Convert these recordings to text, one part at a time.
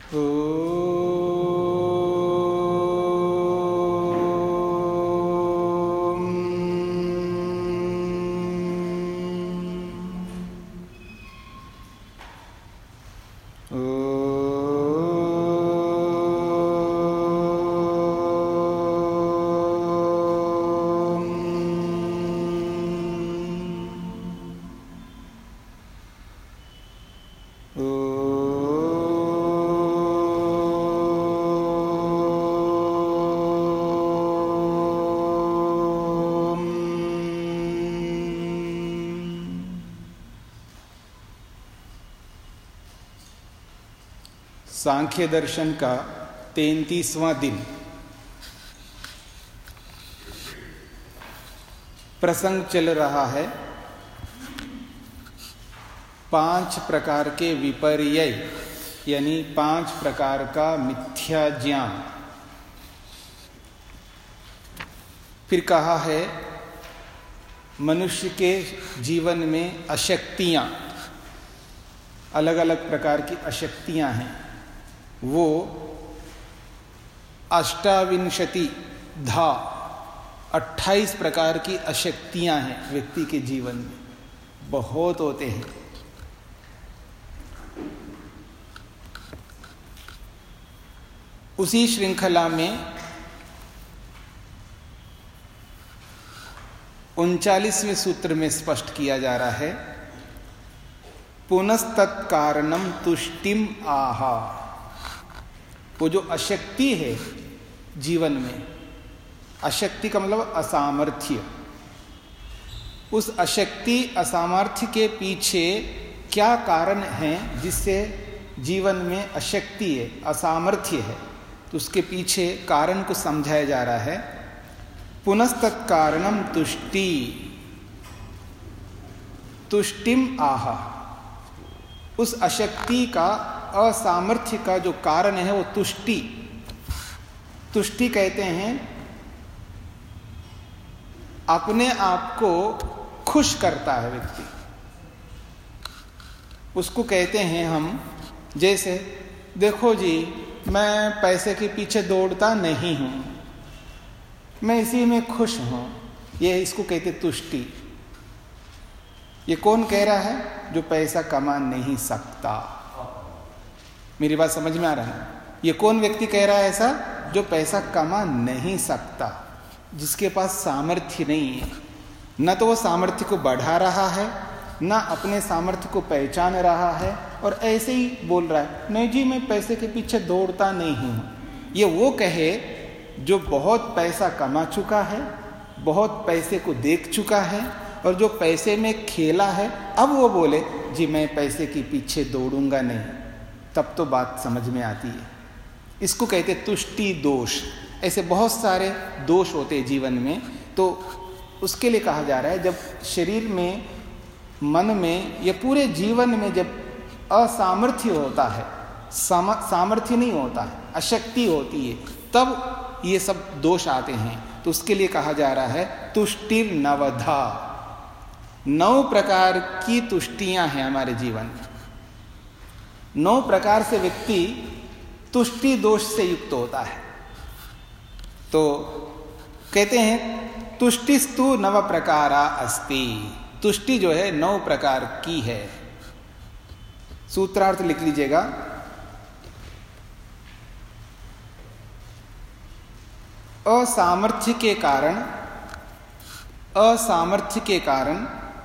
सांख्य दर्शन का 33वां दिन। प्रसंग चल रहा है 5 प्रकार के विपर्यय, यानी 5 प्रकार का मिथ्या ज्ञान। फिर कहा है मनुष्य के जीवन में अशक्तियां, अलग अलग प्रकार की अशक्तियां हैं, वो 28 प्रकार की अशक्तियां हैं व्यक्ति के जीवन में, बहुत होते हैं। उसी श्रृंखला में 39वें सूत्र में स्पष्ट किया जा रहा है, पुनस्तत्कारणम तुष्टिम आहा। वो जो अशक्ति है जीवन में, अशक्ति का मतलब असामर्थ्य, उस अशक्ति असामर्थ्य के पीछे क्या कारण है जिससे जीवन में अशक्ति है, असामर्थ्य है, तो उसके पीछे कारण को समझाया जा रहा है। पुनस्तत्कारणम तुष्टिम आहा। उस अशक्ति का, असामर्थ्य का जो कारण है वो तुष्टि। तुष्टि कहते हैं अपने आप को खुश करता है व्यक्ति, उसको कहते हैं हम। जैसे देखो जी, मैं पैसे के पीछे दौड़ता नहीं हूं, मैं इसी में खुश हूं, ये इसको कहते तुष्टि। ये कौन कह रहा है? जो पैसा कमा नहीं सकता। मेरी बात समझ में आ रहा है? ये कौन व्यक्ति कह रहा है ऐसा? जो पैसा कमा नहीं सकता, जिसके पास सामर्थ्य नहीं है। न तो वो सामर्थ्य को बढ़ा रहा है, न अपने सामर्थ्य को पहचान रहा है, और ऐसे ही बोल रहा है नहीं जी मैं पैसे के पीछे दौड़ता नहीं हूं। ये वो कहे जो बहुत पैसा कमा चुका है, बहुत पैसे को देख चुका है, और जो पैसे में खेला है, अब वो बोले जी मैं पैसे के पीछे दौड़ूंगा नहीं, तब तो बात समझ में आती है। इसको कहते तुष्टि दोष। ऐसे बहुत सारे दोष होते हैं जीवन में, तो उसके लिए कहा जा रहा है जब शरीर में, मन में, या पूरे जीवन में जब असामर्थ्य होता है, सामर्थ्य नहीं होता है, अशक्ति होती है, तब ये सब दोष आते हैं। तो उसके लिए कहा जा रहा है तुष्टिर नवधा। 9 प्रकार की तुष्टियां हैं हमारे जीवन में। 9 प्रकार से व्यक्ति तुष्टि दोष से युक्त होता है। तो कहते हैं तुष्टिस्तु 9 प्रकारा अस्ति। तुष्टि जो है 9 प्रकार की है। सूत्रार्थ लिख लीजिएगा। असामर्थ्य के कारण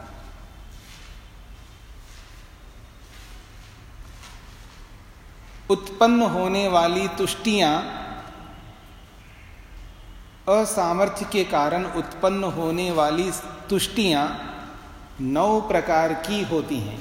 उत्पन्न होने वाली तुष्टियां, असामर्थ्य के कारण उत्पन्न होने वाली तुष्टियां 9 प्रकार की होती हैं।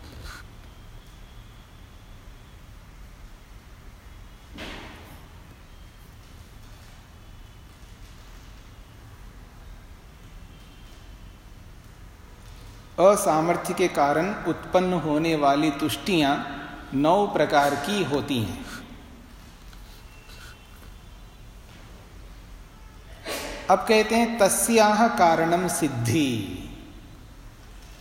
असामर्थ्य के कारण उत्पन्न होने वाली तुष्टियां 9 प्रकार की होती हैं। अब कहते हैं तस्याह कारणम सिद्धि।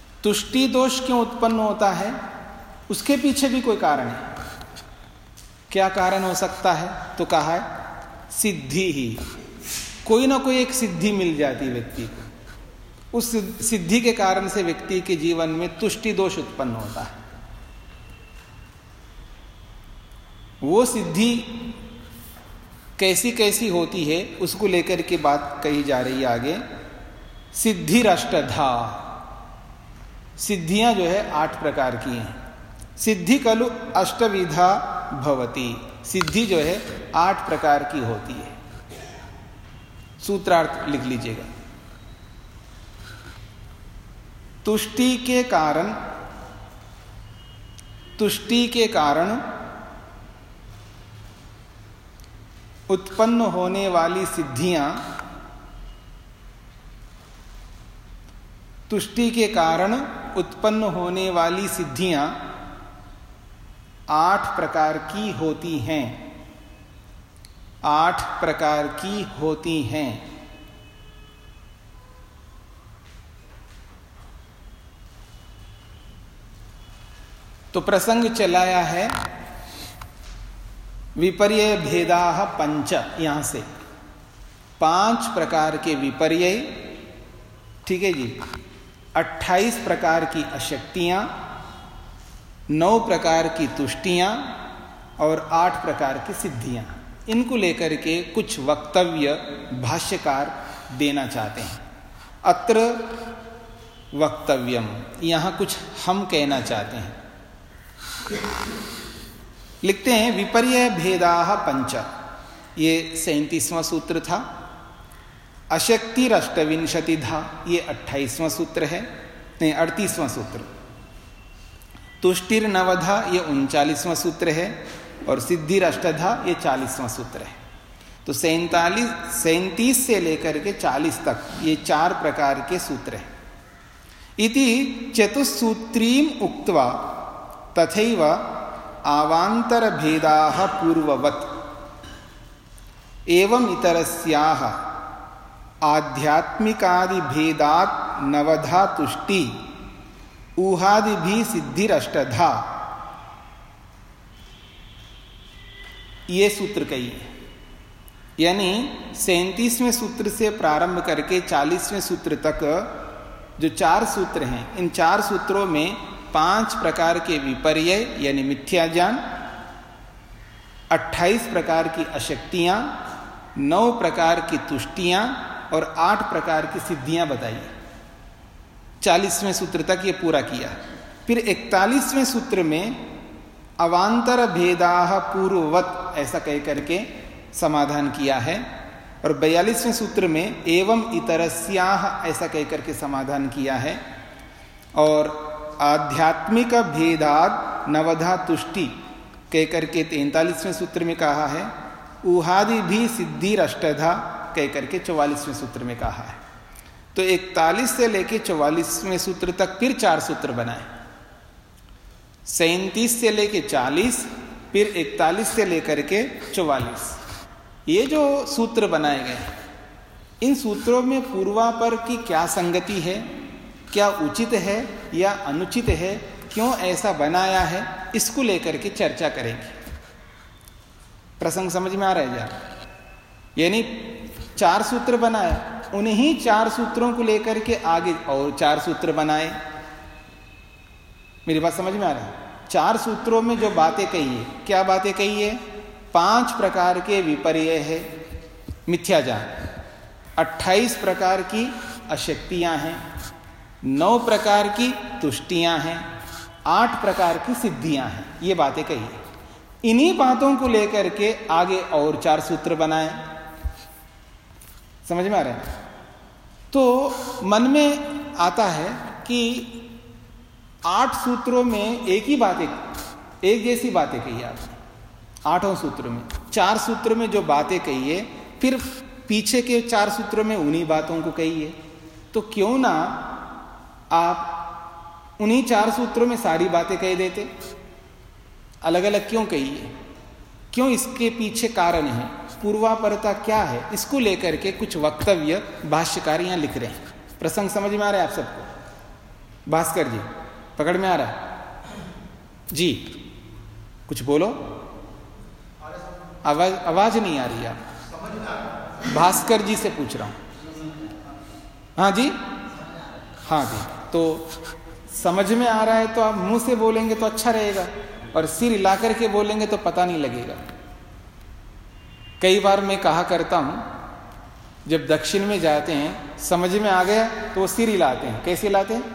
तुष्टि दोष क्यों उत्पन्न होता है? उसके पीछे भी कोई कारण है। क्या कारण हो सकता है? तो कहा है सिद्धि ही, कोई ना कोई एक सिद्धि मिल जाती व्यक्ति को, उस सिद्धि के कारण से व्यक्ति के जीवन में तुष्टि दोष उत्पन्न होता है। वो सिद्धि कैसी कैसी होती है उसको लेकर के बात कही जा रही है आगे। सिद्धिरष्टधा, सिद्धियां जो है 8 प्रकार की हैं। सिद्धि खलु अष्टविधा भवति, सिद्धि जो है 8 प्रकार की होती है। सूत्रार्थ लिख लीजिएगा। तुष्टि के कारण उत्पन्न होने वाली सिद्धियां, तुष्टि के कारण उत्पन्न होने वाली सिद्धियां 8 प्रकार की होती हैं। 8 प्रकार की होती हैं। तो प्रसंग चलाया है विपर्य भेदाः पंच, यहां से 5 प्रकार के विपर्य, ठीक है जी, 28 प्रकार की अशक्तियां, 9 प्रकार की तुष्टियां और 8 प्रकार की सिद्धियां, इनको लेकर के कुछ वक्तव्य भाष्यकार देना चाहते हैं। अत्र वक्तव्यम, यहां कुछ हम कहना चाहते हैं। लिखते हैं विपर्य भेदाः पंच, ये 37वां सूत्र था। अशक्तिरष्टविंशतिधा, ये 28वां सूत्र है, नहीं 38वां सूत्र। तुष्टिर्नवधा, ये 39वां सूत्र है। और सिद्धिरष्टधा, ये 40वां सूत्र है। तो 37 से लेकर के 40 तक ये 4 प्रकार के सूत्र हैं। इति चतुस्सूत्रीम उक्त्वा तथैव आवांतर भेदाः पूर्ववत् एवं इतरस्याः आध्यात्मिकादि भेदात् नवधा तुष्टि ऊहादिभि सिद्धिरष्टधा, ये सूत्र कही है। यानी 37वें सूत्र से प्रारंभ करके 40वें सूत्र तक जो 4 सूत्र हैं, इन 4 सूत्रों में 5 प्रकार के विपर्य यानी मिथ्या ज्ञान, 28 प्रकार की अशक्तियां, 9 प्रकार की तुष्टियां और 8 प्रकार की सिद्धियां बताई। 40वें सूत्र तक ये पूरा किया। फिर 41वें सूत्र में अवांतर भेदाः पूर्ववत् ऐसा कह करके समाधान किया है। और 42वें सूत्र में एवं इतरस्याः ऐसा कह करके समाधान किया है। और आध्यात्मिक भेदाद नवधा तुष्टि कह करके 43वें सूत्र में कहा है। ऊहादि भी सिद्धिरष्टधा कह करके 44वें सूत्र में कहा है। तो 41 से लेके 44वें सूत्र तक फिर 4 सूत्र बनाए। 37 से लेके 40, फिर 41 से लेकर के 44, ये जो सूत्र बनाए गए, इन सूत्रों में पूर्वापर की क्या संगति है, क्या उचित है या अनुचित है, क्यों ऐसा बनाया है, इसको लेकर के चर्चा करेंगे। प्रसंग समझ में आ रहा है क्या? यानी 4 सूत्र बनाए, उन्हीं 4 सूत्रों को लेकर के आगे और 4 सूत्र बनाए। मेरी बात समझ में आ रही है? 4 सूत्रों में जो बातें कही है, क्या बातें कही है? 5 प्रकार के विपर्य है, मिथ्या ज्ञान, 28 प्रकार की अशक्तियां हैं, 9 प्रकार की तुष्टियां हैं, 8 प्रकार की सिद्धियां हैं, ये बातें कही है। इन्हीं बातों को लेकर के आगे और 4 सूत्र बनाए। समझ में आ रहा है? तो मन में आता है कि 8 सूत्रों में एक ही बातें, एक जैसी बातें कही आपने 8 सूत्रों में। 4 सूत्रों में जो बातें कही है, फिर पीछे के 4 सूत्रों में उन्हीं बातों को कही है। तो क्यों ना आप उन्हीं 4 सूत्रों में सारी बातें कह देते? अलग अलग क्यों कही है? क्यों? इसके पीछे कारण है, पूर्वापरता क्या है, इसको लेकर के कुछ वक्तव्य भाष्यकार यहां लिख रहे हैं। प्रसंग समझ में आ रहा है आप सबको? भास्कर जी, पकड़ में आ रहा है जी? कुछ बोलो। आवाज नहीं आ रही है। भास्कर जी से पूछ रहा हूं। हाँ जी, हाँ जी। तो समझ में आ रहा है तो आप मुंह से बोलेंगे तो अच्छा रहेगा, और सिर हिला करके बोलेंगे तो पता नहीं लगेगा। कई बार मैं कहा करता हूं, जब दक्षिण में जाते हैं समझ में आ गया तो वो सिर हिलाते हैं। कैसे हिलाते हैं?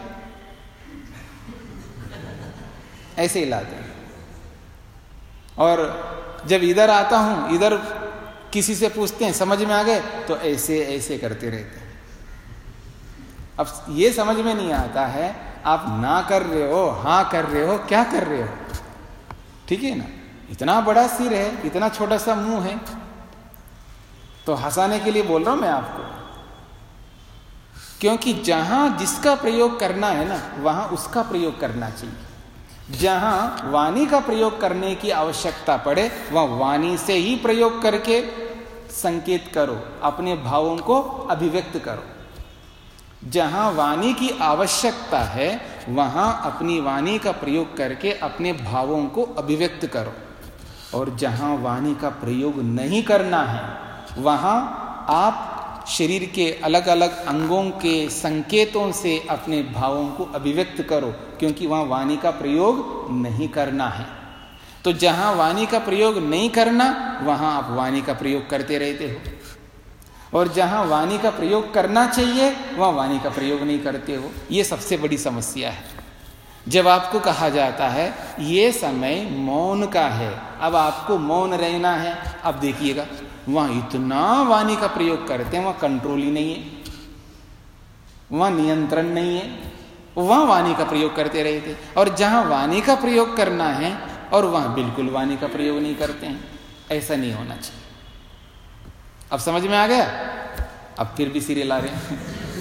ऐसे हिलाते हैं। और जब इधर आता हूं, इधर किसी से पूछते हैं समझ में आ गए, तो ऐसे ऐसे करते रहते हैं। अब ये समझ में नहीं आता है आप ना कर रहे हो, हाँ कर रहे हो, क्या कर रहे हो? ठीक है ना? इतना बड़ा सिर है, इतना छोटा सा मुंह है, तो हंसाने के लिए बोल रहा हूं मैं आपको। क्योंकि जहां जिसका प्रयोग करना है ना, वहां उसका प्रयोग करना चाहिए। जहां वाणी का प्रयोग करने की आवश्यकता पड़े, वहां वाणी से ही प्रयोग करके संकेत करो, अपने भावों को अभिव्यक्त करो। जहां वाणी की आवश्यकता है, वहां अपनी वाणी का प्रयोग करके अपने भावों को अभिव्यक्त करो। और जहां वाणी का प्रयोग नहीं करना है, वहां आप शरीर के अलग अलग अंगों के संकेतों से अपने भावों को अभिव्यक्त करो, क्योंकि वहां वाणी का प्रयोग नहीं करना है। तो जहां वाणी का प्रयोग नहीं करना, वहां आप वाणी का प्रयोग करते रहते हो, और जहां वाणी का प्रयोग करना चाहिए वहां वाणी का प्रयोग नहीं करते हो। ये सबसे बड़ी समस्या है। जब आपको कहा जाता है ये समय मौन का है, अब आपको मौन रहना है, अब देखिएगा वहां इतना वाणी का प्रयोग करते हैं, वहां कंट्रोल ही नहीं है, वहां नियंत्रण नहीं है, वहां वाणी का प्रयोग करते रहते। और जहां वाणी का प्रयोग करना है और वहां बिल्कुल वाणी का प्रयोग नहीं करते हैं। ऐसा नहीं होना चाहिए। अब समझ में आ गया? अब फिर भी सिर हिला रहे हैं।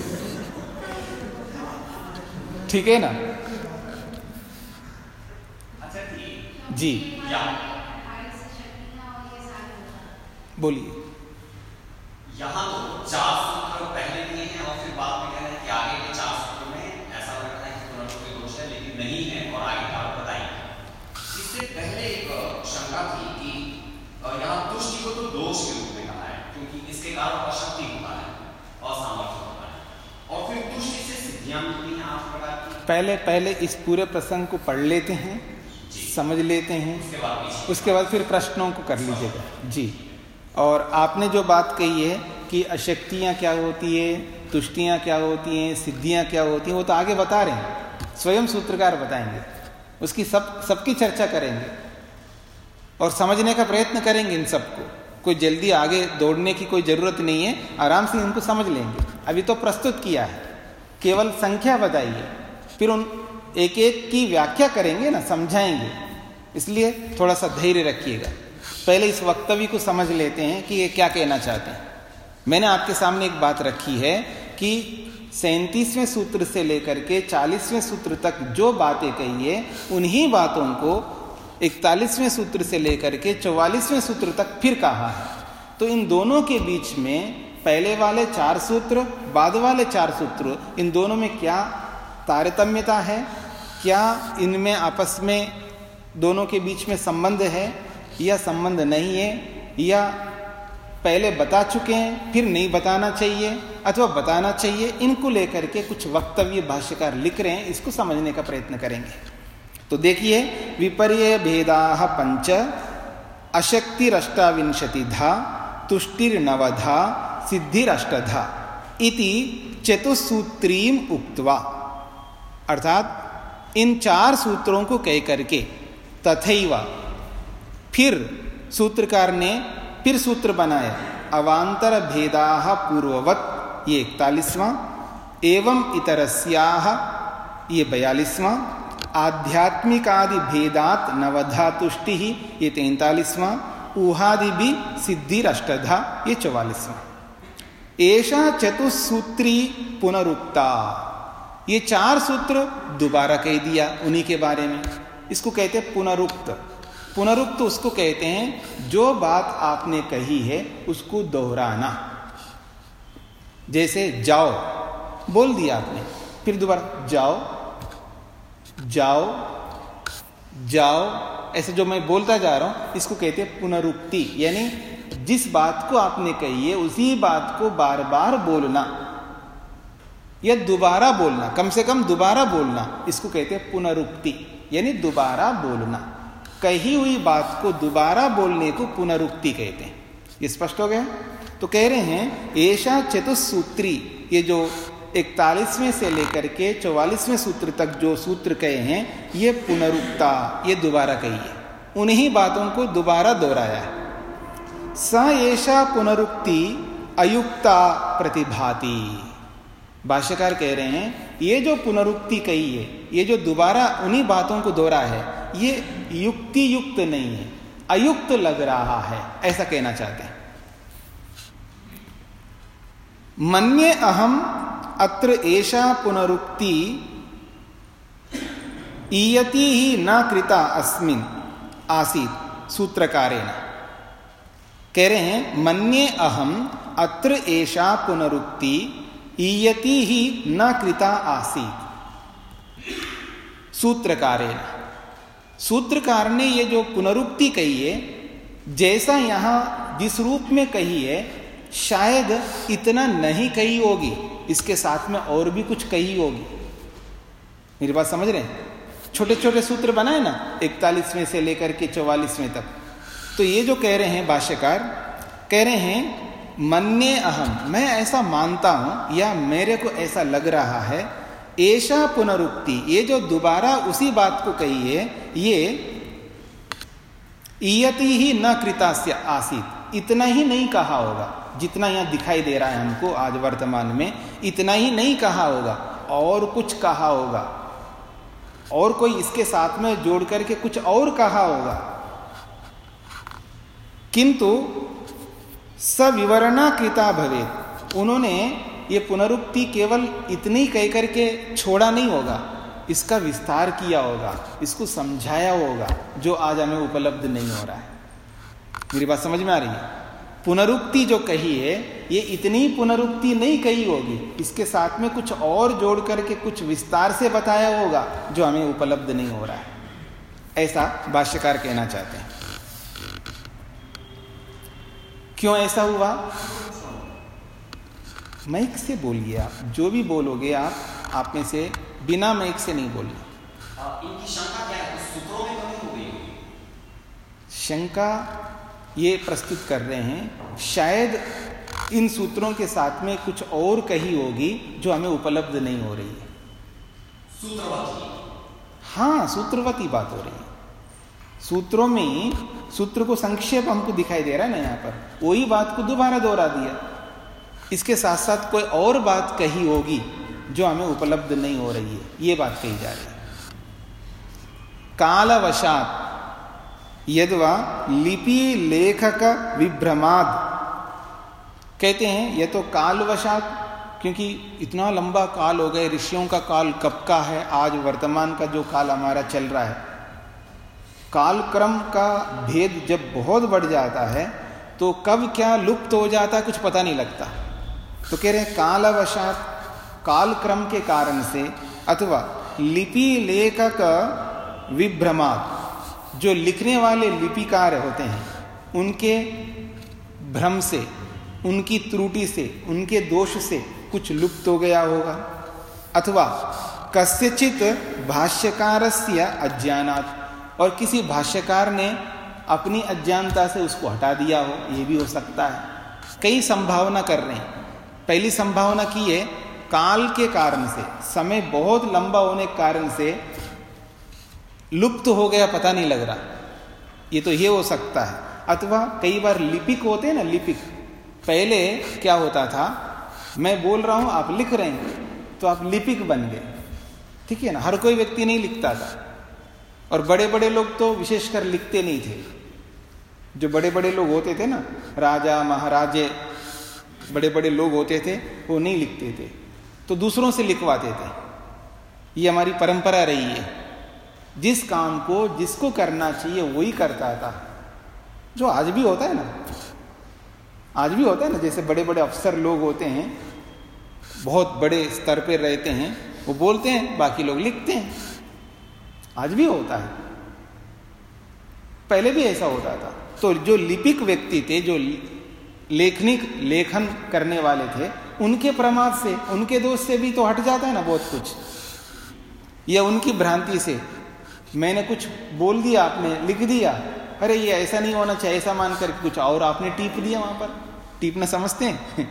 ठीक है ना? जी बोलिए। यहाँ तो 4 सूत्र पहले दिए हैं और फिर बाद में कह रहे हैं कि आगे के 4 सूत्रों में ऐसा लग रहा है कि पुनरुक्ति दोष है, लेकिन नहीं है, और आगे बात बताइए। इससे पहले एक शंका थी कि यहाँ तुष्टि को तो दोष के रूप में कहा है, क्योंकि इसके कारण अशक्ति होता है, असामर्थ्य होता है, और फिर तुष्टि से सिद्धियां मिलती हैं 8 प्रकार की। पहले इस पूरे प्रसंग को पढ़ लेते हैं, समझ लेते हैं, उसके बाद फिर प्रश्नों को कर लीजिएगा जी। और आपने जो बात कही है कि अशक्तियाँ क्या होती है, तुष्टियाँ क्या होती हैं, सिद्धियाँ क्या होती हैं, वो तो आगे बता रहे हैं, स्वयं सूत्रकार बताएंगे, उसकी सबकी चर्चा करेंगे और समझने का प्रयत्न करेंगे इन सबको। कोई जल्दी आगे दौड़ने की कोई ज़रूरत नहीं है, आराम से इनको समझ लेंगे। अभी तो प्रस्तुत किया है, केवल संख्या बताइए, फिर उन एक एक की व्याख्या करेंगे ना, समझाएंगे। इसलिए थोड़ा सा धैर्य रखिएगा। पहले इस वक्तव्य को समझ लेते हैं कि ये क्या कहना चाहते हैं। मैंने आपके सामने एक बात रखी है कि 37वें सूत्र से लेकर के 40वें सूत्र तक जो बातें कही है, उन्हीं बातों को 41वें सूत्र से लेकर के 44वें सूत्र तक फिर कहा है। तो इन दोनों के बीच में पहले वाले 4 सूत्र, बाद वाले 4 सूत्र, इन दोनों में क्या तारतम्यता है, क्या इनमें आपस में दोनों के बीच में संबंध है या संबंध नहीं है, या पहले बता चुके हैं फिर नहीं बताना चाहिए अथवा बताना चाहिए, इनको लेकर के कुछ वक्तव्य भाष्यकार लिख रहे हैं, इसको समझने का प्रयत्न करेंगे। तो देखिए, विपर्य भेदाः 5 अशक्तिरष्टाविंशतिधा तुष्टिर्नवधा सिद्धिरष्टधा इति चतुसूत्रीम उक्त्वा, अर्थात इन 4 सूत्रों को कह करके तथैव, फिर सूत्रकार ने फिर सूत्र बनाया अवांतर भेदाः पूर्ववत, ये 41वां, एवं इतरस्याः, ये 42वां, आध्यात्मिकादि भेदात नवधा तुष्टि, ये 43वां, ऊहादि भी सिद्धिरष्टधा, ये 44वां। एषा चतुसूत्री पुनरुक्ता, ये 4 सूत्र दोबारा कह दिया उन्हीं के बारे में। इसको कहते हैं पुनरुक्त। पुनरुक्त उसको कहते हैं जो बात आपने कही है उसको दोहराना। जैसे जाओ बोल दिया आपने, फिर दोबारा जाओ जाओ जाओ ऐसे जो मैं बोलता जा रहा हूं इसको कहते हैं पुनरुक्ति, यानी जिस बात को आपने कही है उसी बात को बार बार बोलना या दोबारा बोलना, कम से कम दोबारा बोलना, इसको कहते हैं पुनरुक्ति, यानी दोबारा बोलना। कही हुई बात को दोबारा बोलने को पुनरुक्ति कहते हैं। ये स्पष्ट हो गया? तो कह रहे हैं ऐसा चतुसूत्री, ये जो 41वें से लेकर के 44वें सूत्र तक जो सूत्र कहे हैं ये पुनरुक्ता, ये दोबारा कही है, उन्हीं बातों को दोबारा दोहराया है। स ऐसा पुनरुक्ति अयुक्ता प्रतिभाति। भाष्यकार कह रहे हैं ये जो पुनरुक्ति कही है, ये जो दोबारा उन्हीं बातों को दोहरा है, ये युक्ति युक्त नहीं है, अयुक्त लग रहा है, ऐसा कहना चाहते हैं। मन्ये अहम अत्र एषा पुनरुक्ति ईयति ही न कृता अस्मिन् आसीत् सूत्रकारेण। कह रहे हैं मन्ये अहम अत्र एषा पुनरुक्ति ईयति ही न कृता आसीत् सूत्रकारेण। सूत्रकार ने ये जो पुनरुक्ति कही है, जैसा यहां जिस रूप में कही है शायद इतना नहीं कही होगी, इसके साथ में और भी कुछ कही होगी। मेरी बात समझ रहे हैं? छोटे छोटे सूत्र बनाए ना 41वें से लेकर के 44वें तक। तो ये जो कह रहे हैं भाष्यकार, कह रहे हैं मन्ये अहम, मैं ऐसा मानता हूं या मेरे को ऐसा लग रहा है, ऐसा पुनरुक्ति, ये जो दोबारा उसी बात को कही है, ये ईयति ही न कृतास्य आसीत, इतना ही नहीं कहा होगा, जितना यहां दिखाई दे रहा है हमको आज वर्तमान में, इतना ही नहीं कहा होगा, और कुछ कहा होगा, और कोई इसके साथ में जोड़ करके कुछ और कहा होगा। किंतु सविवरणा कृता भवेत्, उन्होंने ये पुनरुक्ति केवल इतनी कह करके छोड़ा नहीं होगा, इसका विस्तार किया होगा, इसको समझाया होगा, जो आज हमें उपलब्ध नहीं हो रहा है। मेरी बात समझ में आ रही है? पुनरुक्ति जो कही है ये इतनी पुनरुक्ति नहीं कही होगी, इसके साथ में कुछ और जोड़ करके कुछ विस्तार से बताया होगा जो हमें उपलब्ध नहीं हो रहा है, ऐसा भाष्यकार कहना चाहते हैं। क्यों ऐसा हुआ? माइक से बोलिए, आप जो भी बोलोगे आप में से बिना माइक से नहीं बोलिए। इनकी शंका क्या है? सूत्रों में कमी हो गई? शंका ये प्रस्तुत कर रहे हैं शायद इन सूत्रों के साथ में कुछ और कही होगी जो हमें उपलब्ध नहीं हो रही है। सूत्रवती? हाँ, सूत्रवती बात हो रही है। सूत्रों में सूत्र को संक्षेप हमको दिखाई दे रहा है ना, यहाँ पर वही बात को दोबारा दोहरा दिया, इसके साथ साथ कोई और बात कही होगी जो हमें उपलब्ध नहीं हो रही है, ये बात कही जा रही है। कालवशात यद्वा लिपि लेखक विभ्रमाद, कहते हैं यह तो कालवशात, क्योंकि इतना लंबा काल हो गए, ऋषियों का काल कब का है, आज वर्तमान का जो काल हमारा चल रहा है, कालक्रम का भेद जब बहुत बढ़ जाता है तो कब क्या लुप्त हो जाता है कुछ पता नहीं लगता। तो कह रहे हैं कालवशात, कालक्रम के कारण से, अथवा लिपि लेखक विभ्रमात, जो लिखने वाले लिपिकार होते हैं उनके भ्रम से, उनकी त्रुटि से, उनके दोष से कुछ लुप्त हो गया होगा, अथवा कस्यचित भाष्यकारस्य अज्ञानात्, और किसी भाष्यकार ने अपनी अज्ञानता से उसको हटा दिया हो, ये भी हो सकता है। कई संभावना कर रहे हैं। पहली संभावना की है काल के कारण से, समय बहुत लंबा होने के कारण से लुप्त हो गया, पता नहीं लग रहा, ये तो ये हो सकता है। अथवा कई बार लिपिक होते हैं ना, लिपिक, पहले क्या होता था, मैं बोल रहा हूं आप लिख रहे हैं तो आप लिपिक बन गए, ठीक है ना। हर कोई व्यक्ति नहीं लिखता था, और बड़े बड़े लोग तो विशेषकर लिखते नहीं थे। जो बड़े बड़े लोग होते थे ना, राजा महाराजे, बड़े बड़े लोग होते थे, वो नहीं लिखते थे, तो दूसरों से लिखवाते थे। ये हमारी परंपरा रही है। जिस काम को जिसको करना चाहिए वही करता था, जो आज भी होता है ना, आज भी होता है ना। जैसे बड़े बड़े अफसर लोग होते हैं, बहुत बड़े स्तर पर रहते हैं, वो बोलते हैं, बाकी लोग लिखते हैं, आज भी होता है। पहले भी ऐसा होता था। तो जो लिपिक व्यक्ति थे, जो लेखन करने वाले थे, उनके प्रमाद से, उनके दोष से भी तो हट जाता है ना बहुत कुछ, या उनकी भ्रांति से। मैंने कुछ बोल दिया, आपने लिख दिया, अरे ये ऐसा नहीं होना चाहिए, ऐसा मान करके कुछ और आपने टीप दिया वहां पर। टीपना समझते हैं?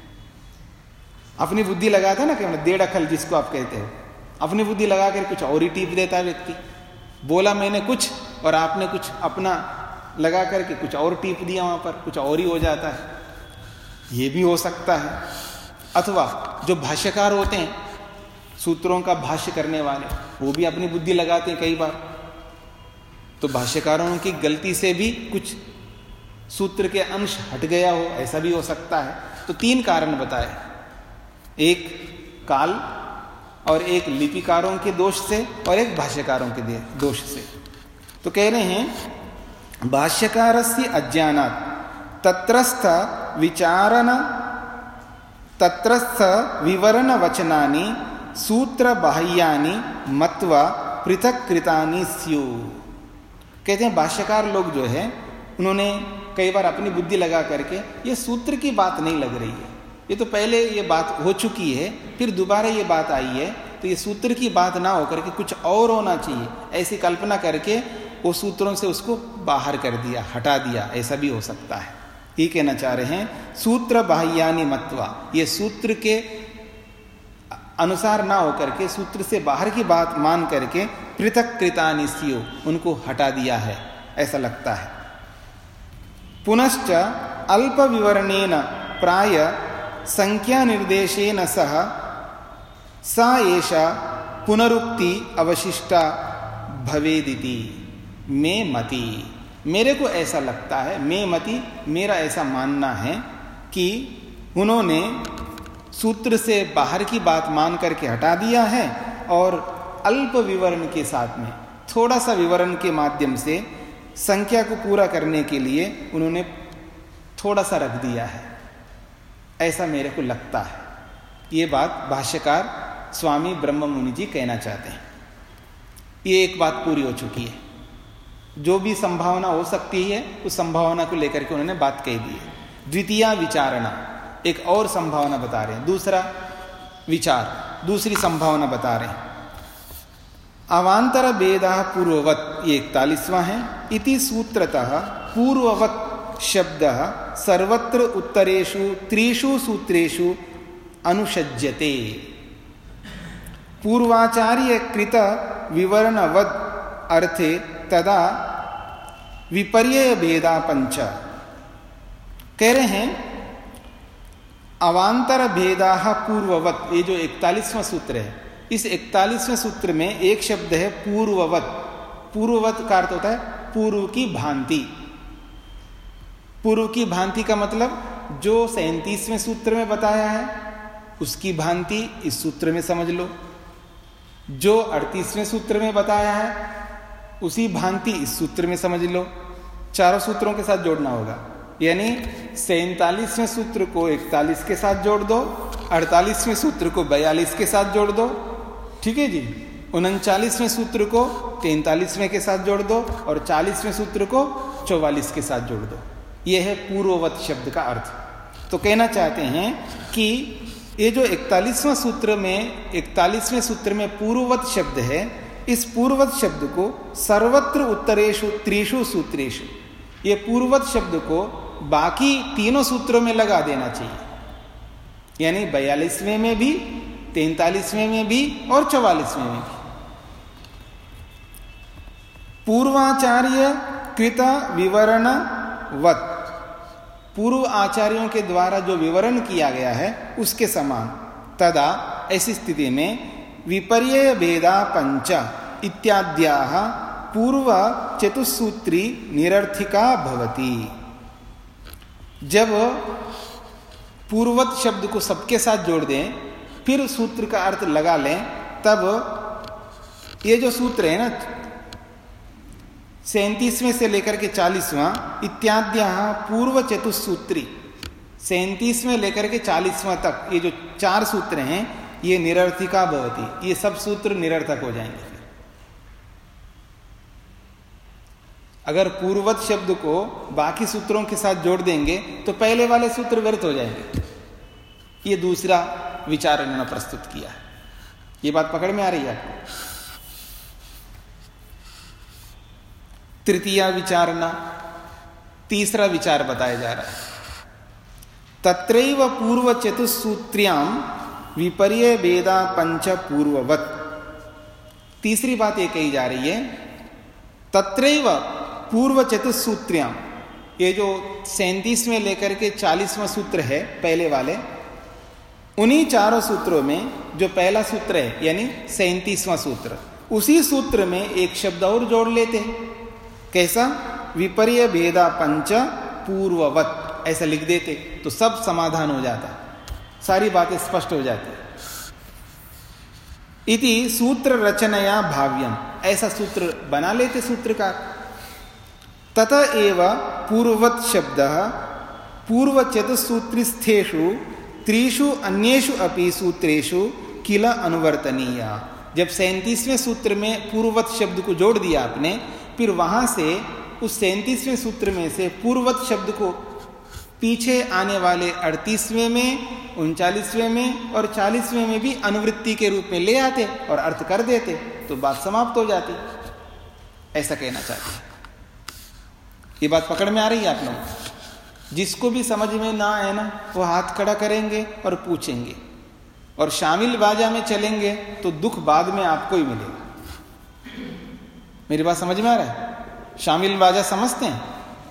अपनी बुद्धि लगाता है ना, क्या डेढ़ अकल जिसको आप कहते हो, अपनी बुद्धि लगा कर कुछ और ही टीप देता है व्यक्ति। बोला मैंने कुछ और आपने कुछ अपना लगा करके कुछ और टीप दिया वहां पर, कुछ और ही हो जाता है। ये भी हो सकता है। अथवा जो भाष्यकार होते हैं, सूत्रों का भाष्य करने वाले, वो भी अपनी बुद्धि लगाते हैं कई बार। तो भाष्यकारों की गलती से भी कुछ सूत्र के अंश हट गया हो, ऐसा भी हो सकता है। तो 3 कारण बताए, एक काल और एक लिपिकारों के दोष से और एक भाष्यकारों के दोष से। तो कह रहे हैं भाष्यकारस्य अज्ञानात् तत्रस्थ विचारण तत्रस्थ विवरण वचनानि सूत्र बाह्यानि मत्वा पृथक कृतानि स्यु। कहते हैं भाष्यकार लोग जो है, उन्होंने कई बार अपनी बुद्धि लगा करके ये सूत्र की बात नहीं लग रही है, ये तो पहले ये बात हो चुकी है, फिर दोबारा ये बात आई है, तो ये सूत्र की बात ना होकर के कुछ और होना चाहिए, ऐसी कल्पना करके वो सूत्रों से उसको बाहर कर दिया, हटा दिया। ऐसा भी हो सकता है। ये कहना चाह रहे हैं सूत्र बाह्यानि मत्वा, ये सूत्र के अनुसार ना होकर के सूत्र से बाहर की बात मान करके पृथक कृतानि स्यु, उनको हटा दिया है, ऐसा लगता है। पुनश्च अल्प विवरणेन प्राय संख्या निर्देशेन सह सा एषा पुनरुक्ति अवशिष्टा भवेदिति मे मति। मेरे को ऐसा लगता है, मे मति, मेरा ऐसा मानना है कि उन्होंने सूत्र से बाहर की बात मान करके हटा दिया है और अल्प विवरण के साथ में थोड़ा सा विवरण के माध्यम से संख्या को पूरा करने के लिए उन्होंने थोड़ा सा रख दिया है, ऐसा मेरे को लगता है। ये बात भाष्यकार स्वामी ब्रह्म मुनि जी कहना चाहते हैं। ये एक बात पूरी हो चुकी है। जो भी संभावना हो सकती है उस संभावना को लेकर के उन्होंने बात कह दी है। द्वितीया विचारणा, एक और संभावना बता रहे हैं, दूसरा विचार, दूसरी संभावना बता रहे हैं। अवांतर भेदा पूर्ववत, ये 41वां है। इति सूत्रतः पूर्ववत शब्द सर्वत्र उत्तरेषु 3 सूत्रेषु अनुषज्यते। पूर्वाचार्य कृत विवरणवद अर्थे तदा विपर्यय भेदा पंच। कह रहे हैं अवांतर भेदा पूर्ववत, ये जो 41वां सूत्र है, इस 41वें सूत्र में एक शब्द है पूर्ववत। पूर्ववत का अर्थ होता है पूर्व की भांति। पूर्व की भांति का मतलब जो 37वें सूत्र में बताया है उसकी भांति इस सूत्र में समझ लो, जो 38वें सूत्र में बताया है उसी भांति इस सूत्र में समझ लो। चारों सूत्रों के साथ जोड़ना होगा, यानी 47वें सूत्र को 41 के साथ जोड़ दो, 48वें सूत्र को 42 के साथ जोड़ दो, ठीक है जी, 39वें सूत्र को 43वें के साथ जोड़ दो और 40वें सूत्र को 44 के साथ जोड़ दो। यह है पूर्ववत शब्द का अर्थ। तो कहना चाहते हैं कि ये जो 41वें सूत्र में पूर्ववत शब्द है, इस पूर्ववत शब्द को सर्वत्र उत्तरेषु 3 सूत्रेषु, ये पूर्ववत शब्द को बाकी 3 सूत्रों में लगा देना चाहिए, यानी 42वें में भी, 43वें में भी और 44वें में भी। पूर्वाचार्य कृत विवरण वत, पूर्व आचार्यों के द्वारा जो विवरण किया गया है उसके समान। तदा, ऐसी स्थिति में विपर्यय भेदा पंच इत्याद्याः पूर्व चतुस्सूत्री निरर्थिका भवति। जब पूर्ववत शब्द को सबके साथ जोड़ दें, फिर सूत्र का अर्थ लगा लें, तब ये जो सूत्र है ना 37वें से लेकर के 40वां, इत्याद्याः पूर्व चतुस्सूत्री, 37वें लेकर के 40वां तक ये जो 4 सूत्र हैं ये निरर्थिका भवति, ये सब सूत्र निरर्थक हो जाएंगे। अगर पूर्ववत शब्द को बाकी सूत्रों के साथ जोड़ देंगे तो पहले वाले सूत्र व्यर्थ हो जाएंगे। ये दूसरा विचार इन्होंने प्रस्तुत किया। ये बात पकड़ में आ रही है आपको? तृतीया विचारना, तीसरा विचार बताया जा रहा है। तत्रैव पूर्व चतुसूत्र्याम विपर्य वेदा पंच पूर्ववत। तीसरी बात ये कही जा रही है, तत्रैव पूर्व चतुसूत्र्याम, ये जो 37वें लेकर के 40वां सूत्र है पहले वाले, उन्हीं चारों सूत्रों में जो पहला सूत्र है यानी 37वां सूत्र, उसी सूत्र में एक शब्द और जोड़ लेते हैं। कैसा? विपर्य भेदा पंच पूर्ववत, ऐसा लिख देते तो सब समाधान हो जाता, सारी बातें स्पष्ट हो जाती। इति सूत्र रचनया भाव्यम, ऐसा सूत्र बना लेते सूत्रकार। तथा एव पूर्ववत शब्द पूर्व चतुसूत्रिस्थेषु त्रिषु अन्येषु अपि सूत्रेषु किल अनुवर्तनीय। जब 37वें सूत्र में पूर्ववत शब्द को जोड़ दिया आपने, फिर वहां से उस 37वें सूत्र में से पूर्ववत शब्द को पीछे आने वाले 38वें में, 39वें में और 40वें में भी अनुवृत्ति के रूप में ले आते और अर्थ कर देते, तो बात समाप्त हो जाती। ऐसा कहना चाहते हैं। ये बात पकड़ में आ रही है आप लोग? जिसको भी समझ में ना आए ना, वो हाथ खड़ा करेंगे और पूछेंगे, और शामिल बाजा में चलेंगे तो दुख बाद में आपको ही मिलेगा। मेरी बात समझ में आ रहा है? शामिल बाजा समझते हैं?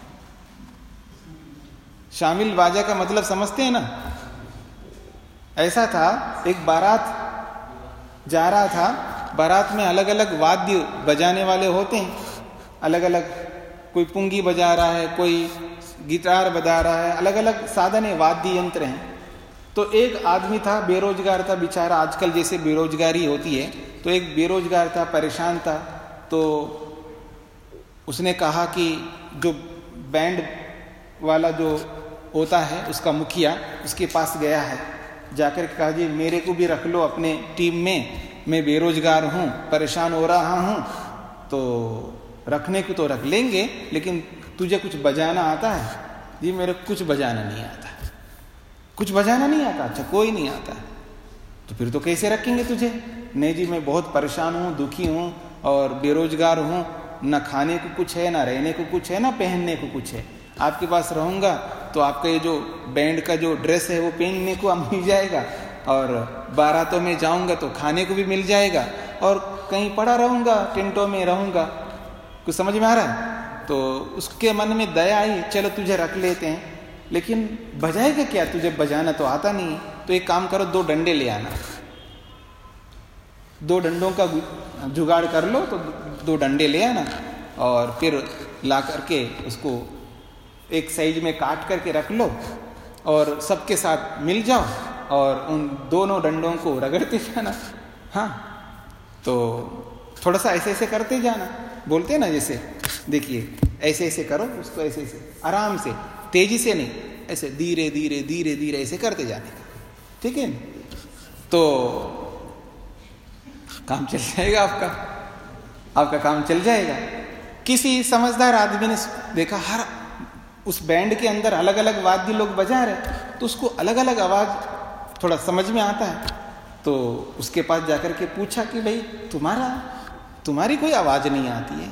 शामिल बाजा का मतलब समझते हैं ना? ऐसा था, एक बारात जा रहा था, बारात में अलग अलग वाद्य बजाने वाले होते हैं, अलग अलग, कोई पुंगी बजा रहा है, कोई गिटार बजा रहा है, अलग अलग साधन है, वाद्य यंत्र हैं। तो एक आदमी था, बेरोजगार था बेचारा, आजकल जैसे बेरोजगारी होती है, तो एक बेरोजगार था, परेशान था। तो उसने कहा कि जो बैंड वाला जो होता है उसका मुखिया, उसके पास गया है, जाकर कहा जी मेरे को भी रख लो अपने टीम में, मैं बेरोजगार हूँ, परेशान हो रहा हूँ। तो रखने को तो रख लेंगे, लेकिन तुझे कुछ बजाना आता है? जी मेरे कुछ बजाना नहीं आता। कुछ बजाना नहीं आता? अच्छा, कोई नहीं आता। तो फिर तो कैसे रखेंगे तुझे? नहीं जी मैं बहुत परेशान हूँ, दुखी हूँ और बेरोजगार हूँ, न खाने को कुछ है, न रहने को कुछ है, न पहनने को कुछ है। आपके पास रहूँगा तो आपका ये जो बैंड का जो ड्रेस है वो पहनने को मिल जाएगा, और बारातों में जाऊँगा तो खाने को भी मिल जाएगा, और कहीं पड़ा रहूँगा, टेंटों में रहूँगा। कुछ समझ में आ रहा है? तो उसके मन में दया आई, चलो तुझे रख लेते हैं, लेकिन बजाएगा क्या? तुझे बजाना तो आता नहीं है। तो एक काम करो, 2 डंडे ले आना, 2 डंडों का जुगाड़ कर लो, तो 2 डंडे ले आना, और फिर ला करके उसको एक साइज में काट करके रख लो, और सबके साथ मिल जाओ, और उन दोनों डंडों को रगड़ते जाना। हाँ, तो थोड़ा सा ऐसे ऐसे करते जाना, बोलते हैं ना, जैसे देखिए ऐसे ऐसे करो उसको, ऐसे ऐसे आराम से, तेजी से नहीं, ऐसे धीरे धीरे धीरे धीरे ऐसे करते जाने का, ठीक है? तो काम चल जाएगा आपका काम चल जाएगा। किसी समझदार आदमी ने देखा हर उस बैंड के अंदर अलग अलग वाद्य लोग बजा रहे, तो उसको अलग अलग आवाज थोड़ा समझ में आता है। तो उसके पास जाकर के पूछा कि भाई तुम्हारी कोई आवाज नहीं आती है,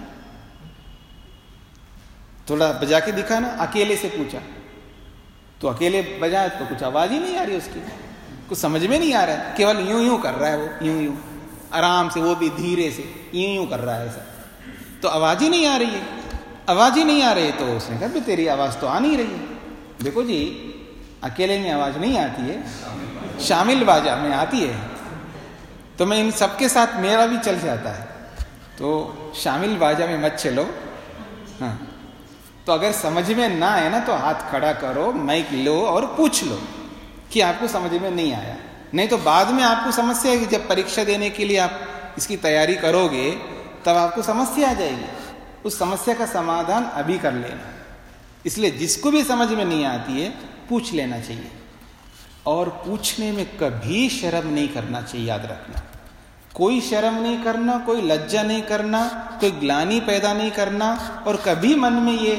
थोड़ा बजा के दिखाना। अकेले से पूछा तो अकेले बजाया तो कुछ आवाज ही नहीं आ रही उसकी, कुछ समझ में नहीं आ रहा है, केवल यूं यूं कर रहा है वो, यूं यूं आराम से, वो भी धीरे से यूं यूं कर रहा है ऐसा, तो आवाज ही नहीं आ रही है। आवाज ही नहीं आ रही है तो उसने कहा भी तेरी आवाज तो आ नहीं रही है। देखो जी, अकेले में आवाज नहीं आती है, शामिल बाजा में आती है। तो मैं इन सबके साथ मेरा भी चल जाता है, तो शामिल बाजा में मत चलो। हाँ, तो अगर समझ में ना आए ना तो हाथ खड़ा करो, माइक लो और पूछ लो कि आपको समझ में नहीं आया। नहीं तो बाद में आपको समस्या है कि जब परीक्षा देने के लिए आप इसकी तैयारी करोगे तब आपको समस्या आ जाएगी। उस समस्या का समाधान अभी कर लेना। इसलिए जिसको भी समझ में नहीं आती है पूछ लेना चाहिए, और पूछने में कभी शर्म नहीं करना चाहिए, याद रखना। कोई शर्म नहीं करना, कोई लज्जा नहीं करना, कोई ग्लानि पैदा नहीं करना, और कभी मन में ये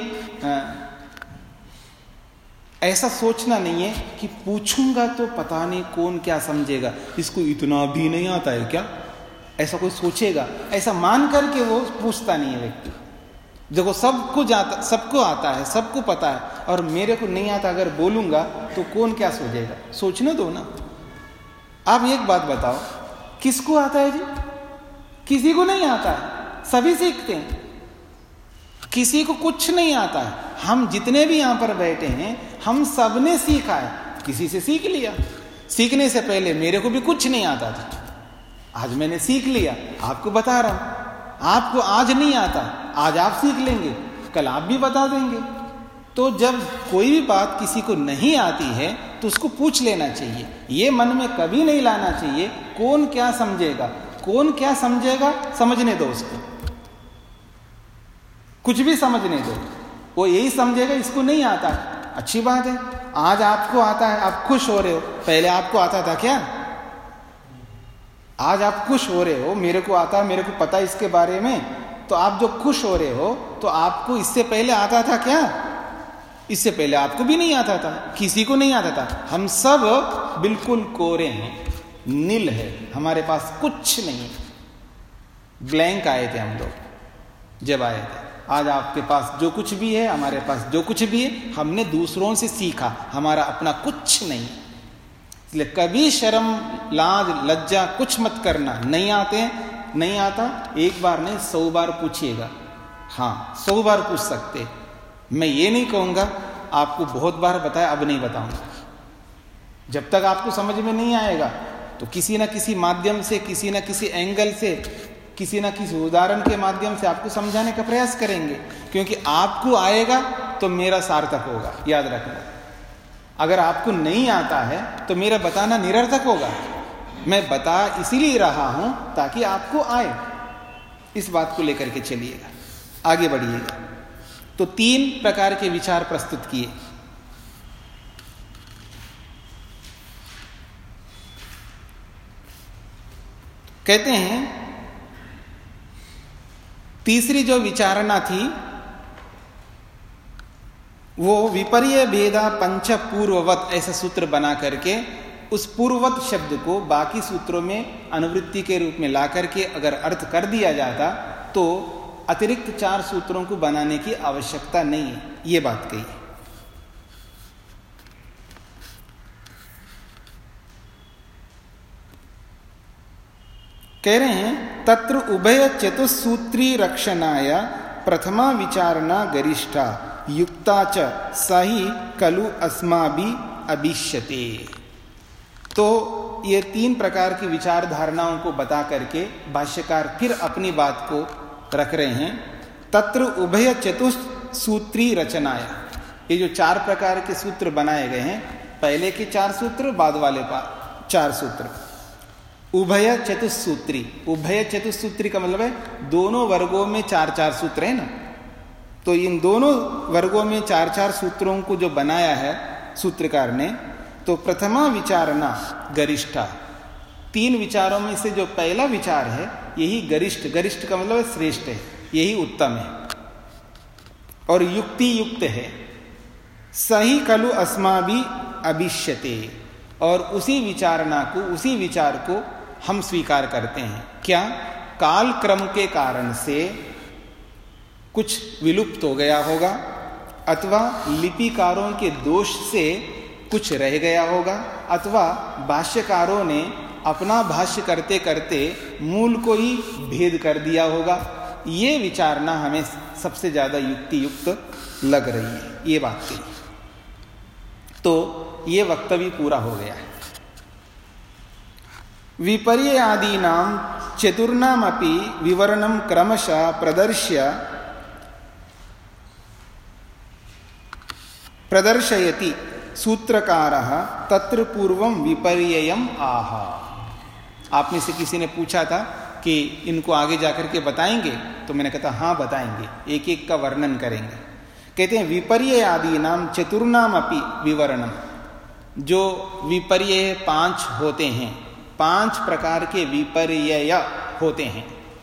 ऐसा सोचना नहीं है कि पूछूंगा तो पता नहीं कौन क्या समझेगा, इसको इतना भी नहीं आता है क्या, ऐसा कोई सोचेगा। ऐसा मान करके वो पूछता नहीं है व्यक्ति। देखो सबको आता है, सबको पता है, और मेरे को नहीं आता अगर बोलूंगा तो कौन क्या सोचेगा, सोचने दो ना। आप एक बात बताओ, किसको आता है जी? किसी को नहीं आता है, सभी सीखते हैं। किसी को कुछ नहीं आता है। हम जितने भी यहां पर बैठे हैं, हम सबने सीखा है, किसी से सीख लिया। सीखने से पहले मेरे को भी कुछ नहीं आता था, आज मैंने सीख लिया, आपको बता रहा हूं। आपको आज नहीं आता, आज आप सीख लेंगे, कल आप भी बता देंगे। तो जब कोई भी बात किसी को नहीं आती है तो उसको पूछ लेना चाहिए। ये मन में कभी नहीं लाना चाहिए कौन क्या समझेगा, कौन क्या समझेगा, समझने दो उसको, कुछ भी समझने दो। वो यही समझेगा इसको नहीं आता, अच्छी बात है। आज आपको आता है, आप खुश हो रहे हो, पहले आपको आता था क्या? आज आप खुश हो रहे हो, मेरे को आता, मेरे को पता इसके बारे में, तो आप जो खुश हो रहे हो तो आपको इससे पहले आता था क्या? इससे पहले आपको भी नहीं आता था, किसी को नहीं आता था। हम सब बिल्कुल कोरे हैं, नील है, हमारे पास कुछ नहीं, ब्लैंक आए थे हम लोग जब आए थे। आज आपके पास जो कुछ भी है, हमारे पास जो कुछ भी है, हमने दूसरों से सीखा, हमारा अपना कुछ नहीं। इसलिए कभी शर्म, लाज, लज्जा कुछ मत करना। नहीं आते, नहीं आता, एक बार नहीं 100 बार पूछिएगा। हाँ, 100 बार पूछ सकते। मैं ये नहीं कहूंगा आपको बहुत बार बताया, अब नहीं बताऊंगा। जब तक आपको समझ में नहीं आएगा तो किसी ना किसी माध्यम से, किसी ना किसी एंगल से, किसी ना किसी उदाहरण के माध्यम से आपको समझाने का प्रयास करेंगे, क्योंकि आपको आएगा तो मेरा सार्थक होगा, याद रखना। अगर आपको नहीं आता है तो मेरा बताना निरर्थक होगा। मैं बता इसीलिए रहा हूं ताकि आपको आए। इस बात को लेकर के चलिएगा, आगे बढ़िएगा। तो 3 प्रकार के विचार प्रस्तुत किए। कहते हैं तीसरी जो विचारणा थी वो विपर्य भेदा पंच पूर्ववत, ऐसा सूत्र बना करके उस पूर्ववत शब्द को बाकी सूत्रों में अनुवृत्ति के रूप में ला करके अगर अर्थ कर दिया जाता तो अतिरिक्त 4 सूत्रों को बनाने की आवश्यकता नहीं है, ये बात कही। कह रहे हैं तत्र उभय चतुसूत्री रक्षणाय प्रथमा विचारणा गरिष्ठा युक्ता च सही कलु अस्माभि अभिष्यते। तो ये 3 प्रकार की विचार धारणाओं को बता करके भाष्यकार फिर अपनी बात को रख रहे हैं। तत्र उभय चतुसूत्री रचनाया, ये जो 4 प्रकार के सूत्र बनाए गए हैं, पहले के 4 सूत्र, बाद वाले 4 सूत्र, उभय चतुसूत्री। उभय चतुसूत्री का मतलब है दोनों वर्गों में 4-4 सूत्र है ना। तो इन दोनों वर्गों में 4-4 सूत्रों को जो बनाया है सूत्रकार ने, तो प्रथमा विचारणा गरिष्ठा, 3 विचारों में से जो पहला विचार है यही गरिष्ठ, गरिष्ठ का मतलब श्रेष्ठ है, यही उत्तम है और युक्ति युक्त है। सही खलु अस्माभि अभिष्यते, और उसी विचारणा को, उसी विचार को हम स्वीकार करते हैं। क्या? काल क्रम के कारण से कुछ विलुप्त हो गया होगा, अथवा लिपिकारों के दोष से कुछ रह गया होगा, अथवा भाष्यकारों ने अपना भाष्य करते करते मूल को ही भेद कर दिया होगा। ये विचारना हमें सबसे ज्यादा युक्ति युक्त लग रही है, ये बात कही। तो ये वक्तव्य पूरा हो गया है। विपर्य आदि नाम चतुर्नामपि विवरणम क्रमशः प्रदर्शयति सूत्रकारः तत्र पूर्वम विपर्ययम आह। आप में से किसी ने पूछा था कि इनको आगे जाकर के बताएंगे, तो मैंने कहा हाँ बताएंगे, एक एक का वर्णन करेंगे। कहते हैं विपर्य आदि नाम चतुर्नाम अपि विवरणम, जो विपर्य 5 होते हैं 5 प्रकार के विपर्यय होते हैं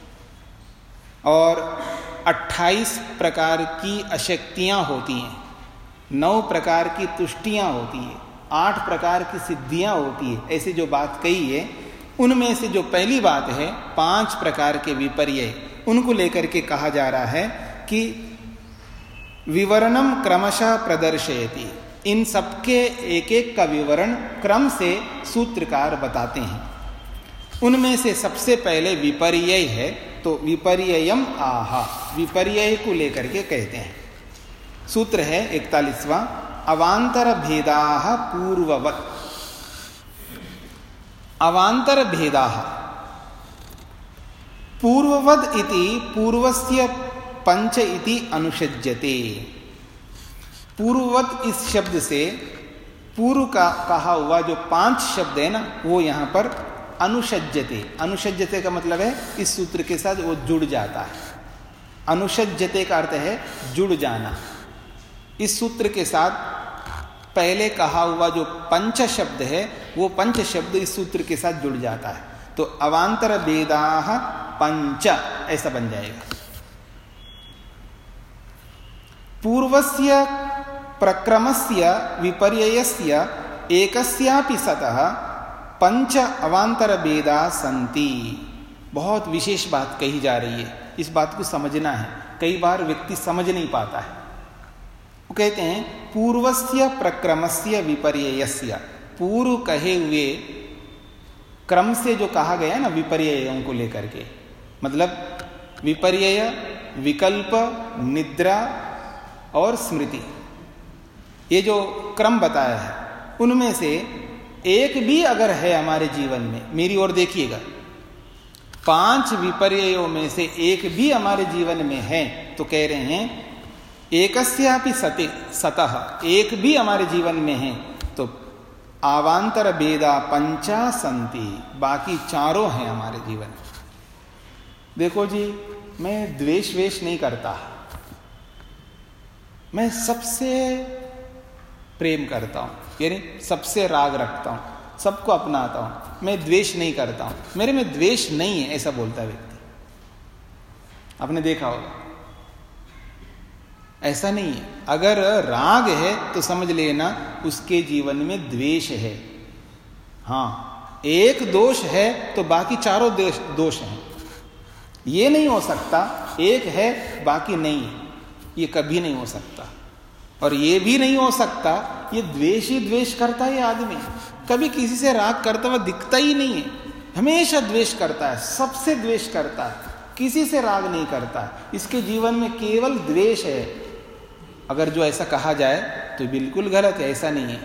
और 28 प्रकार की अशक्तियां होती हैं, 9 प्रकार की तुष्टियां होती है, 8 प्रकार की सिद्धियां होती है। ऐसे जो बात कही है उनमें से जो पहली बात है 5 प्रकार के विपर्यय, उनको लेकर के कहा जा रहा है कि विवरणम क्रमशः प्रदर्शयति। इन सबके एक एक का विवरण क्रम से सूत्रकार बताते हैं। उनमें से सबसे पहले विपर्यय है, तो विपर्ययम आह, विपर्यय को लेकर के कहते हैं। सूत्र है 41वां, अवांतर भेदाः पूर्ववत्। अवांतर भेदाः पूर्ववद इति पूर्वस्य पंच इति अनुषज्यते। पूर्ववत इस शब्द से पूर्व का कहा हुआ जो 5 शब्द है ना, वो यहां पर अनुषज्यते। अनुषज्यते का मतलब है इस सूत्र के साथ वो जुड़ जाता है। अनुषज्यते का अर्थ है जुड़ जाना। इस सूत्र के साथ पहले कहा हुआ जो पंच शब्द है वो पंच शब्द इस सूत्र के साथ जुड़ जाता है, तो अवांतर वेदाः पंच ऐसा बन जाएगा। पूर्वस्य प्रक्रमस्य विपर्ययस्य एकस्यापि सतः पंच अवांतर वेदा सन्ति। बहुत विशेष बात कही जा रही है, इस बात को समझना है। कई बार व्यक्ति समझ नहीं पाता है। वो कहते हैं पूर्वस्य प्रक्रमस्य विपर्ययस्य, पूर्व कहे हुए क्रम से जो कहा गया ना विपर्ययों को लेकर के, मतलब विपर्यय, विकल्प, निद्रा और स्मृति, ये जो क्रम बताया है उनमें से एक भी अगर है हमारे जीवन में, मेरी ओर देखिएगा, 5 विपर्ययों में से एक भी हमारे जीवन में है तो कह रहे हैं एकस्यापि सतः, एक भी हमारे जीवन में है तो आवांतर वेदा पंचा सन्ति, बाकी 4 हैं हमारे जीवन में। देखो जी, मैं द्वेष वेष नहीं करता, मैं सबसे प्रेम करता हूं, यानी सबसे राग रखता हूं, सबको अपनाता हूं, मैं द्वेष नहीं करता हूं, मेरे में द्वेष नहीं है, ऐसा बोलता है व्यक्ति। आपने देखा होगा, ऐसा नहीं है। अगर राग है तो समझ लेना उसके जीवन में द्वेष है। हाँ, एक दोष है तो बाकी 4 दोष हैं। ये नहीं हो सकता एक है बाकी नहीं है, ये कभी नहीं हो सकता। और ये भी नहीं हो सकता ये द्वेष ही द्वेष करता है आदमी, कभी किसी से राग करता हुआ दिखता ही नहीं है, हमेशा द्वेष करता है, सबसे द्वेष करता है, किसी से राग नहीं करता है, इसके जीवन में केवल द्वेष है। अगर जो ऐसा कहा जाए तो बिल्कुल गलत है, ऐसा नहीं है।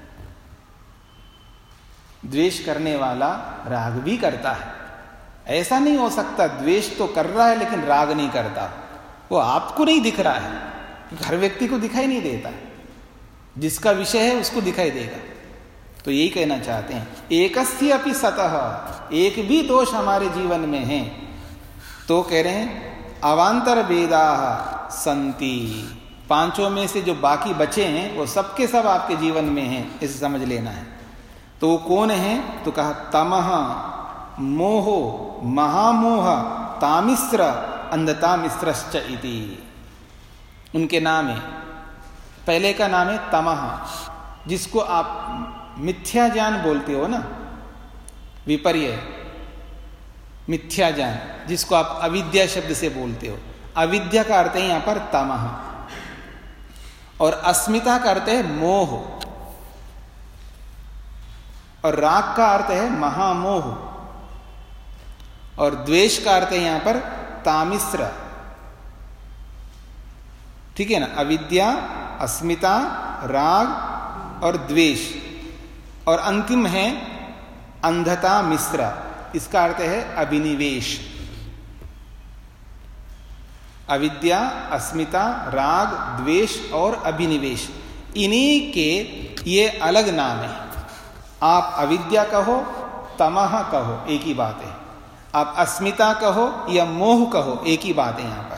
द्वेष करने वाला राग भी करता है, ऐसा नहीं हो सकता द्वेष तो कर रहा है लेकिन राग नहीं करता। वो आपको नहीं दिख रहा है, हर व्यक्ति को दिखाई नहीं देता, जिसका विषय है उसको दिखाई देगा। तो यही कहना चाहते हैं, एकस्य अपि सतः, एक भी दोष हमारे जीवन में है तो कह रहे हैं अवांतर वेदाः सन्ति, 5 में से जो बाकी बचे हैं वो सबके सब आपके जीवन में हैं, इसे समझ लेना है। तो वो कौन है? तो कहा तमः मोहो महामोह तामिस्र अंधतामिस्रश्च इति, उनके नाम है। पहले का नाम है तमः, जिसको आप मिथ्या ज्ञान बोलते हो ना, विपर्य मिथ्या ज्ञान, जिसको आप अविद्या शब्द से बोलते हो। अविद्या का अर्थ है यहां पर तमः, और अस्मिता का अर्थ है मोह, और राग का अर्थ है महामोह, और द्वेष का अर्थ है यहां पर तामिस्र। ठीक है ना, अविद्या, अस्मिता, राग और द्वेष, और अंतिम है अंधता मिश्र, इसका अर्थ है अभिनिवेश। अविद्या, अस्मिता, राग, द्वेष और अभिनिवेश, इन्हीं के ये अलग नाम है। आप अविद्या कहो, तमः कहो, एक ही बात है। आप अस्मिता कहो या मोह कहो, एक ही बात है। यहां पर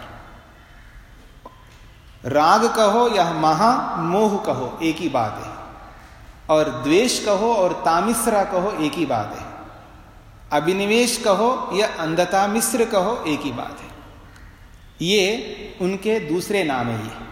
राग कहो या महा मोह कहो, एक ही बात है। और द्वेष कहो और तामिश्रा कहो, एक ही बात है। अभिनिवेश कहो या अंधता मिश्र कहो, एक ही बात है। ये उनके दूसरे नाम है। ये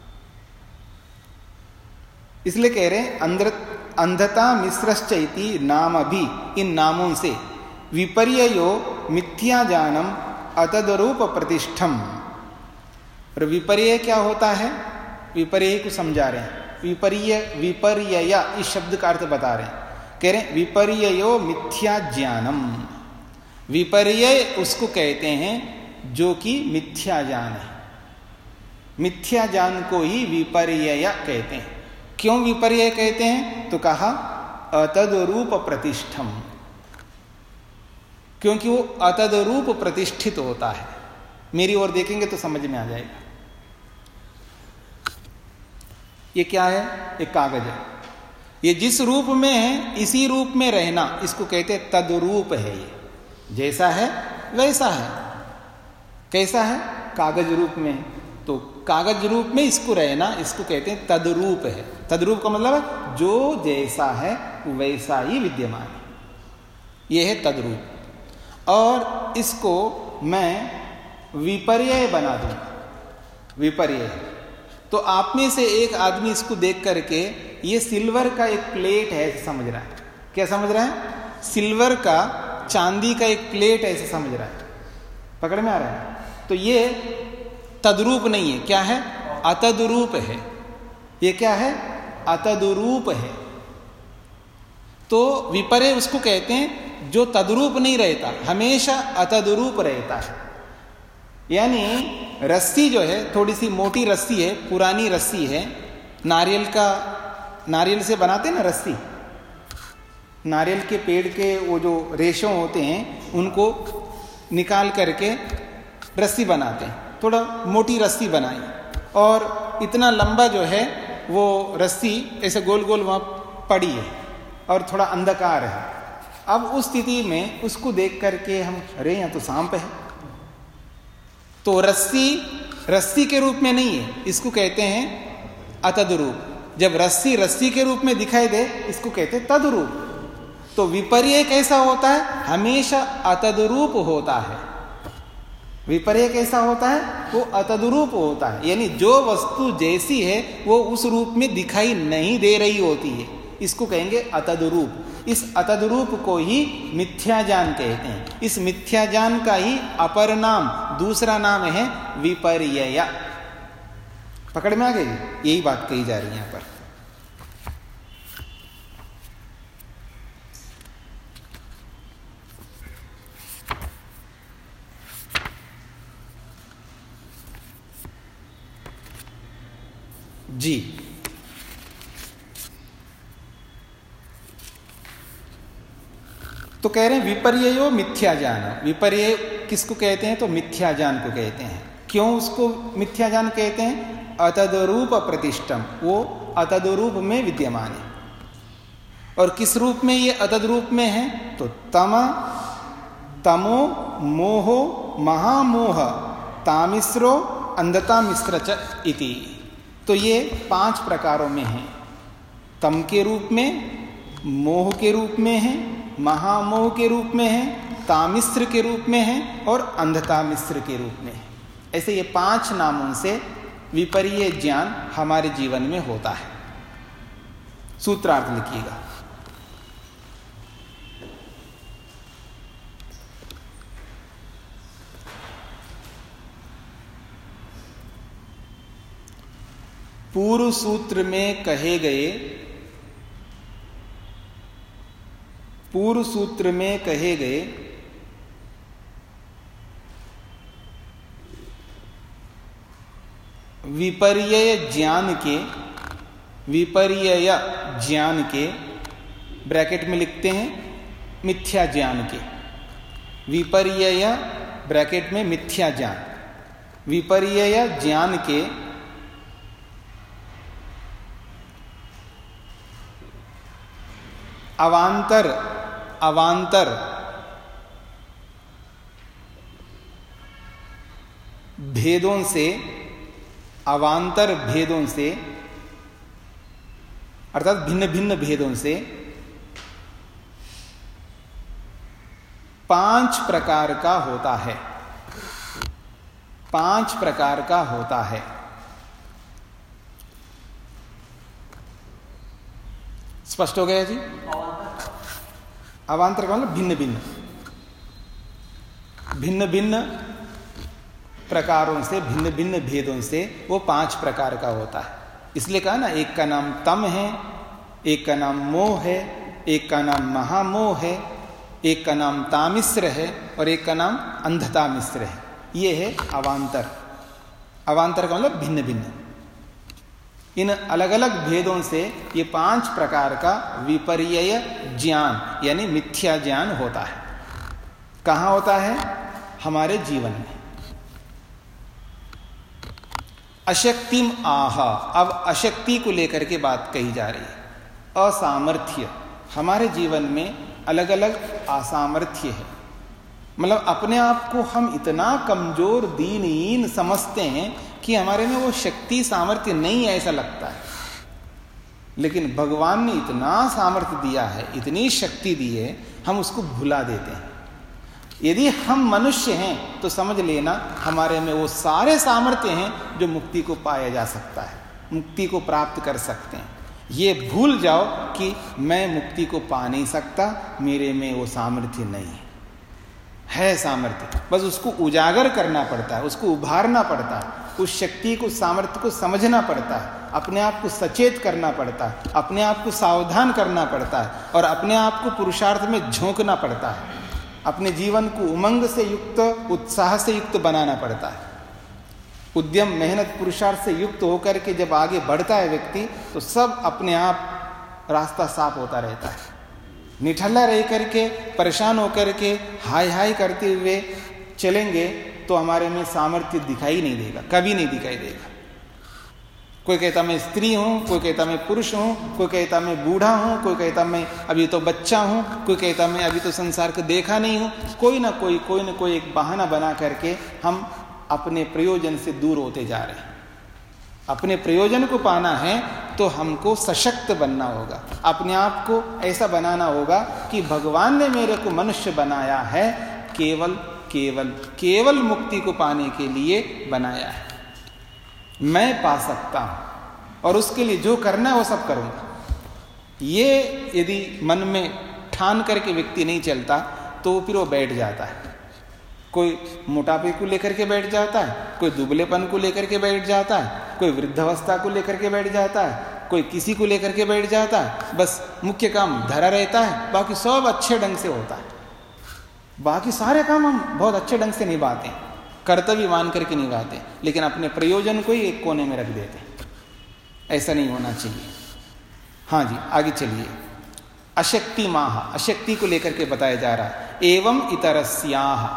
इसलिए कह रहे हैं अंधता मिश्रश्चैति नाम भी, इन नामों से विपर्ययो मिथ्या जानम अतद्रूप प्रतिष्ठम। और विपर्य क्या होता है? विपर्य को समझा रहे हैं। विपर्यय इस शब्द का अर्थ बता रहे हैं। कह रहे हैं विपर्ययो मिथ्या ज्ञानम। विपर्य उसको कहते हैं जो कि मिथ्या ज्ञान है। मिथ्या ज्ञान को ही विपर्यय कहते हैं। क्यों विपर्यय कहते हैं? तो कहा अतद्रूप प्रतिष्ठम, क्योंकि वो अतद्रूप प्रतिष्ठित होता है। मेरी ओर देखेंगे तो समझ में आ जाएगा। ये क्या है? एक कागज है। ये जिस रूप में है इसी रूप में रहना, इसको कहते हैं तद्रूप है। ये जैसा है वैसा है। कैसा है? कागज रूप में है, तो कागज रूप में इसको रहना, इसको कहते हैं तद्रूप है। तद्रूप का मतलब है जो जैसा है वैसा ही विद्यमान है, यह है तद्रूप। और इसको मैं विपर्यय बना दूंगा। विपर्यय तो आप में से एक आदमी इसको देख करके ये सिल्वर का एक प्लेट है ऐसे समझ रहा है। क्या समझ रहा है? सिल्वर का, चांदी का एक प्लेट ऐसे समझ रहा है। पकड़ में आ रहा है? तो ये तद्रूप नहीं है। क्या है? अतद्रूप है। ये क्या है? अतद्रूप है। तो विपर्य उसको कहते हैं जो तद्रूप नहीं रहता, हमेशा अतद्रूप रहता है। यानी रस्सी जो है, थोड़ी सी मोटी रस्सी है, पुरानी रस्सी है, नारियल से बनाते हैं ना रस्सी। नारियल के पेड़ के वो जो रेशों होते हैं उनको निकाल करके रस्सी बनाते हैं। थोड़ा मोटी रस्सी बनाई और इतना लंबा जो है वो रस्सी ऐसे गोल गोल वहाँ पड़ी है और थोड़ा अंधकार है। अब उस स्थिति में उसको देख करके हम, अरे यहाँ तो सांप है। तो रस्सी के रूप में नहीं है, इसको कहते हैं अतद्रूप। जब रस्सी के रूप में दिखाई दे, इसको कहते हैं तद्रूप। तो विपर्य कैसा होता है? हमेशा अतद्रूप होता है। विपर्य कैसा होता है? वो अतद्रूप होता है। यानी जो वस्तु जैसी है वो उस रूप में दिखाई नहीं दे रही होती है, इसको कहेंगे अतद्रूप। इस अतद्रूप को ही मिथ्या ज्ञान कहते हैं। इस मिथ्या ज्ञान का ही अपर नाम, दूसरा नाम है विपर्यय। पकड़ में आ गई? यही बात कही जा रही है यहां पर। जी, तो कह रहे हैं विपर्ययो मिथ्या ज्ञान। विपर्य किसको कहते हैं? तो मिथ्या ज्ञान को कहते हैं। क्यों उसको मिथ्या ज्ञान कहते हैं? अतद्रूप प्रतिष्ठम, वो अतद्रूप में विद्यमान है। और किस रूप में ये अतद्रूप में है? तो तमो मोहो महामोह तामिश्रो अंधता मिश्र च इति। तो ये 5 प्रकारों में है। तम के रूप में, मोह के रूप में है, महामोह के रूप में है, तामिश्र के रूप में है और अंधता मिश्र के रूप में है। ऐसे ये 5 नामों से विपर्य ज्ञान हमारे जीवन में होता है। सूत्रार्थ लिखिएगा। पूर्व सूत्र में कहे गए विपर्यय ज्ञान के ब्रैकेट में लिखते हैं मिथ्या ज्ञान के। विपर्यय ब्रैकेट में मिथ्या ज्ञान, विपर्यय ज्ञान के अवांतर भेदों से, अवांतर भेदों से अर्थात भिन्न भिन्न भेदों से 5 प्रकार का होता है। 5 प्रकार का होता है। स्पष्ट हो गया जी? अवांतर का मतलब भिन्न भिन्न, भिन्न भिन्न प्रकारों से, भिन्न भिन्न भेदों से वो 5 प्रकार का होता है। इसलिए कहा ना, एक का नाम तम है, एक का नाम मोह है, एक का नाम महामोह है, एक का नाम तामिश्र है और एक का नाम अंधता मिश्र है। ये है अवांतर। अवांतर का मतलब भिन्न भिन्न। इन अलग अलग भेदों से ये 5 प्रकार का विपर्यय ज्ञान यानी मिथ्या ज्ञान होता है। कहाँ होता है? हमारे जीवन में। अशक्तिम आह, अब अशक्ति को लेकर के बात कही जा रही है। असामर्थ्य, हमारे जीवन में अलग अलग असामर्थ्य है। मतलब अपने आप को हम इतना कमजोर दीनहीन समझते हैं कि हमारे में वो शक्ति सामर्थ्य नहीं है, ऐसा लगता है। लेकिन भगवान ने इतना सामर्थ्य दिया है, इतनी शक्ति दी है, हम उसको भुला देते हैं। यदि हम मनुष्य हैं तो समझ लेना हमारे में वो सारे सामर्थ्य हैं जो मुक्ति को पाया जा सकता है, मुक्ति को प्राप्त कर सकते हैं। ये भूल जाओ कि मैं मुक्ति को पा नहीं सकता, मेरे में वो सामर्थ्य नहीं है सामर्थ्य, बस उसको उजागर करना पड़ता है, उसको उभारना पड़ता है, उस शक्ति को, सामर्थ्य को समझना पड़ता है, अपने आप को सचेत करना पड़ता है, अपने आप को सावधान करना पड़ता है और अपने आप को पुरुषार्थ में झोंकना पड़ता है। अपने जीवन को उमंग से युक्त, उत्साह से युक्त बनाना पड़ता है। उद्यम, मेहनत, पुरुषार्थ से युक्त होकर के जब आगे बढ़ता है व्यक्ति तो सब अपने आप रास्ता साफ होता रहता है। निठल्ला रह करके, परेशान होकर के, हाय हाय करते हुए चलेंगे तो हमारे में सामर्थ्य दिखाई नहीं देगा, कभी नहीं दिखाई देगा। कोई कहता मैं स्त्री हूं, कोई कहता मैं पुरुष हूं, कोई कहता मैं बूढ़ा हूं, कोई कहता मैं अभी तो बच्चा हूं, कोई कहता मैं अभी तो संसार को देखा नहीं हूं। कोई ना कोई एक बहाना बना करके हम अपने प्रयोजन से दूर होते जा रहे हैं। अपने प्रयोजन को पाना है तो हमको सशक्त बनना होगा, अपने आप को ऐसा बनाना होगा कि भगवान ने मेरे को मनुष्य बनाया है केवल केवल केवल मुक्ति को पाने के लिए बनाया है। मैं पा सकता हूं और उसके लिए जो करना है वो सब करूंगा। ये यदि मन में ठान करके व्यक्ति नहीं चलता तो फिर वो बैठ जाता है। कोई मोटापे को लेकर के बैठ जाता है, कोई दुबलेपन को लेकर के बैठ जाता है, कोई वृद्धावस्था को लेकर के बैठ जाता है, कोई किसी को लेकर के बैठ जाता है। बस मुख्य काम धरा रहता है, बाकी सब अच्छे ढंग से होता है। बाकी सारे काम हम बहुत अच्छे ढंग से निभाते हैं, कर्तव्य मान करके निभाते, लेकिन अपने प्रयोजन को ही एक कोने में रख देते। ऐसा नहीं होना चाहिए। हाँ जी, आगे चलिए। अशक्ति माह, अशक्ति को लेकर के बताया जा रहा है। एवं इतरस्याह,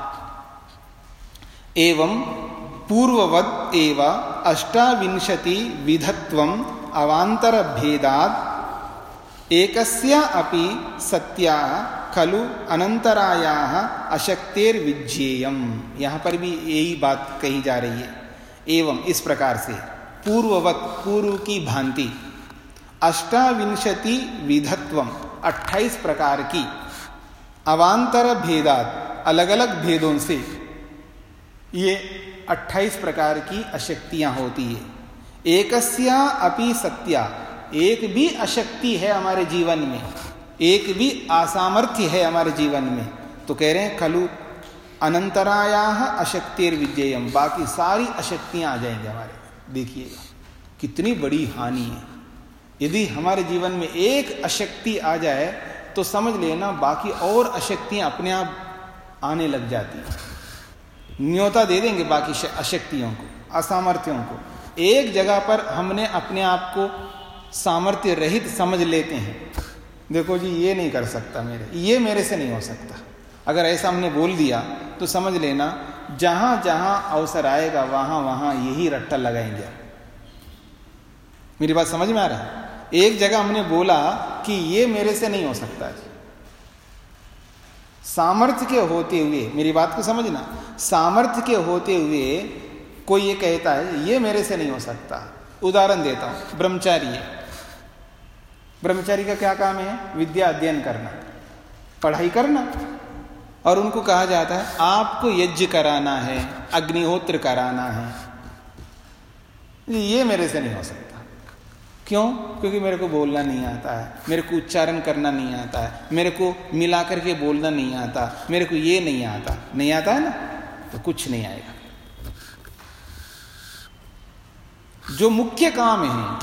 एवं पूर्ववद एव अष्टाविंशति विधत्वम अवांतर भेदाद एकस्या अपि सत्या खलु अनंतरायाः अशक्तेर विज्ञेयम। यहाँ पर भी यही बात कही जा रही है। एवं इस प्रकार से, पूर्ववत पूर्व की भांति, अष्टाविंशति विधत्वम 28 प्रकार की, अवांतर भेदात अलग अलग भेदों से ये 28 प्रकार की अशक्तियां होती है। एकस्या अपि सत्या, एक भी अशक्ति है हमारे जीवन में, एक भी असामर्थ्य है हमारे जीवन में तो कह रहे हैं खलु अनंतरायाः अशक्तिर विज्ञेयम, बाकी सारी अशक्तियां आ जाएंगे हमारे। देखिएगा कितनी बड़ी हानि है। यदि हमारे जीवन में एक अशक्ति आ जाए तो समझ लेना बाकी और अशक्तियां अपने आप आने लग जाती हैं, न्योता दे देंगे बाकी अशक्तियों को, असामर्थ्यों को। एक जगह पर हमने अपने आप को सामर्थ्य रहित समझ लेते हैं, देखो जी ये नहीं कर सकता, ये मेरे से नहीं हो सकता। अगर ऐसा हमने बोल दिया तो समझ लेना जहां जहां अवसर आएगा वहां वहां यही रट्टा लगाएंगे। मेरी बात समझ में आ रहा है? एक जगह हमने बोला कि ये मेरे से नहीं हो सकता जी, सामर्थ्य के होते हुए, मेरी बात को समझना, सामर्थ्य के होते हुए कोई ये कहता है ये मेरे से नहीं हो सकता। उदाहरण देता हूं, ब्रह्मचारी है, ब्रह्मचारी का क्या काम है? विद्या अध्ययन करना, पढ़ाई करना। और उनको कहा जाता है आपको यज्ञ कराना है, अग्निहोत्र कराना है। ये मेरे से नहीं हो सकता। क्यों? क्योंकि मेरे को बोलना नहीं आता है, मेरे को उच्चारण करना नहीं आता है, मेरे को मिला करके बोलना नहीं आता, मेरे को ये नहीं आता। नहीं आता है ना, तो कुछ नहीं आएगा। जो मुख्य काम है,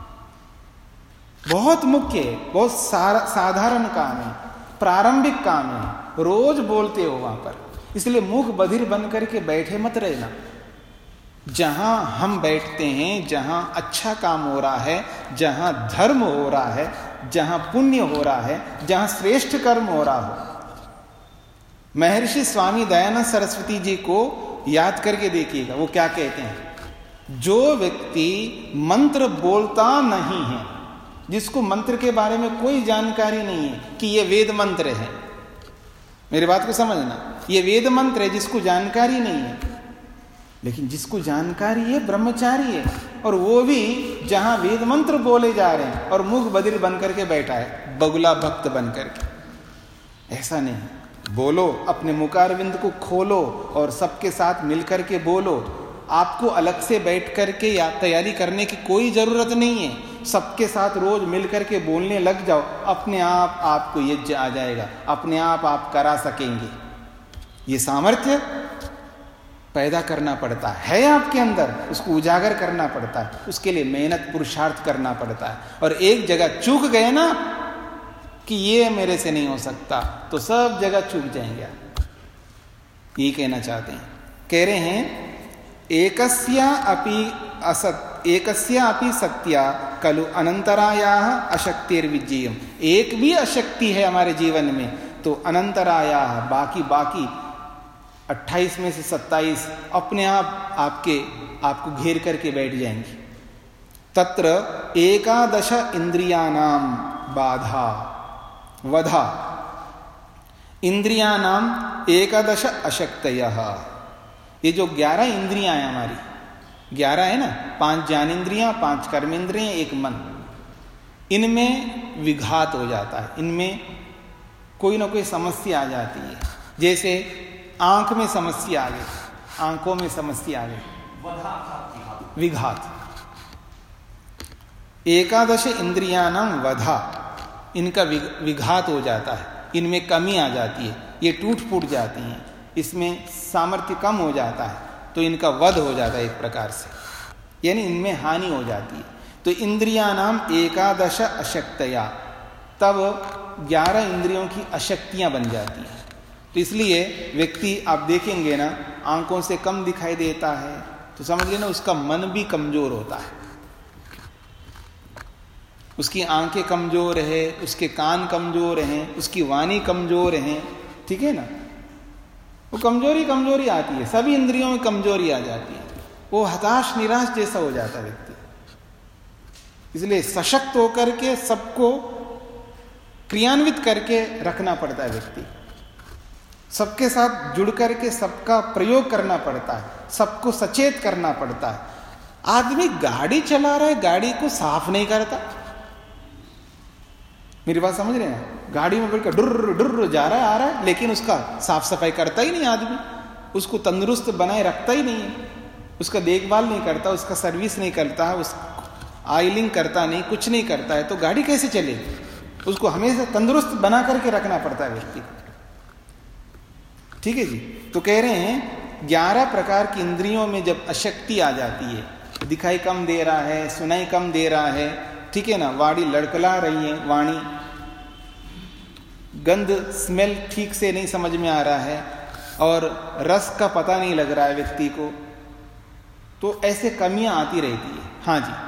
बहुत मुख्य, बहुत साधारण काम है, प्रारंभिक काम है, रोज बोलते हो वहां पर। इसलिए मुख बधिर बन करके बैठे मत रहना। जहां हम बैठते हैं, जहां अच्छा काम हो रहा है, जहां धर्म हो रहा है, जहां पुण्य हो रहा है, जहां श्रेष्ठ कर्म हो रहा हो। महर्षि स्वामी दयानंद सरस्वती जी को याद करके देखिएगा, वो क्या कहते हैं। जो व्यक्ति मंत्र बोलता नहीं है, जिसको मंत्र के बारे में कोई जानकारी नहीं है कि ये वेद मंत्र है, मेरी बात को समझना, ये वेद मंत्र है, जिसको जानकारी नहीं है। लेकिन जिसको जानकारी है, ब्रह्मचारी है, और वो भी जहां वेद मंत्र बोले जा रहे हैं और मुख बधिर बन करके बैठा है, बगुला भक्त बन करके। ऐसा नहीं, बोलो, अपने मुखारविंद को खोलो और सबके साथ मिलकर के बोलो। आपको अलग से बैठ करके या तैयारी करने की कोई जरूरत नहीं है। सबके साथ रोज मिल करके बोलने लग जाओ, अपने आप आपको यज्ञ आ जाएगा, अपने आप करा सकेंगे। ये सामर्थ्य पैदा करना पड़ता है आपके अंदर, उसको उजागर करना पड़ता है, उसके लिए मेहनत पुरुषार्थ करना पड़ता है। और एक जगह चूक गए ना कि ये मेरे से नहीं हो सकता, तो सब जगह चूक जाएंगे आप। ये कहना चाहते हैं, कह रहे हैं एकस्या अपि सत्या खलु अनंतरायाः अशक्तिर्विजयम्। एक भी अशक्ति है हमारे जीवन में तो अनंतरायाः, बाकी 28 में से 27 अपने आप आपको घेर करके बैठ जाएंगी। तत्र 11 इंद्रियाणां वधा इंद्रियाणां 11 अशक्तयः। ये जो 11 इंद्रियां हैं हमारी, 11 है ना, 5 ज्ञानेंद्रियां, 5 कर्मेंद्रियां, 1 मन, इनमें विघात हो जाता है, इनमें कोई ना कोई समस्या आ जाती है। जैसे आंख में समस्या आ गई, आंखों में समस्या आ गई, विघात। 11 इंद्रियाणां वधा, इनका विघात हो जाता है, इनमें कमी आ जाती है, ये टूट फूट जाती हैं, इसमें सामर्थ्य कम हो जाता है, तो इनका वध हो जाता है एक प्रकार से, यानी इनमें हानि हो जाती है। तो इंद्रियाणाम 11 अशक्तया, तब 11 इंद्रियों की अशक्तियां बन जाती हैं। तो इसलिए व्यक्ति आप देखेंगे ना, आंखों से कम दिखाई देता है, तो समझ लेना उसका मन भी कमजोर होता है। उसकी आंखें कमजोर है, उसके कान कमजोर हैं, उसकी वाणी कमजोर है, ठीक है ना। वो कमजोरी आती है, सभी इंद्रियों में कमजोरी आ जाती है, वो हताश निराश जैसा हो जाता है व्यक्ति। इसलिए सशक्त होकर के सबको क्रियान्वित करके रखना पड़ता है व्यक्ति, सबके साथ जुड़ करके सबका प्रयोग करना पड़ता है, सबको सचेत करना पड़ता है। आदमी गाड़ी चला रहा है, गाड़ी को साफ नहीं करता, मेरी बात समझ रहे हैं। गाड़ी में बैठकर डुर्र डुर्र जा रहा है, आ रहा है, लेकिन उसका साफ सफाई करता ही नहीं आदमी, उसको तंदुरुस्त बनाए रखता ही नहीं है, उसका देखभाल नहीं करता, उसका सर्विस नहीं करता, उस ऑयलिंग करता नहीं, कुछ नहीं करता है, तो गाड़ी कैसे चलेगी? उसको हमेशा तंदुरुस्त बना करके रखना पड़ता है व्यक्ति। ठीक है जी। तो कह रहे हैं 11 प्रकार की इंद्रियों में जब अशक्ति आ जाती है, दिखाई कम दे रहा है, सुनाई कम दे रहा है, ठीक है ना, वाणी लड़खड़ा रही है, वाणी गंध स्मेल ठीक से नहीं समझ में आ रहा है, और रस का पता नहीं लग रहा है व्यक्ति को, तो ऐसे कमियां आती रहती है। हाँ जी।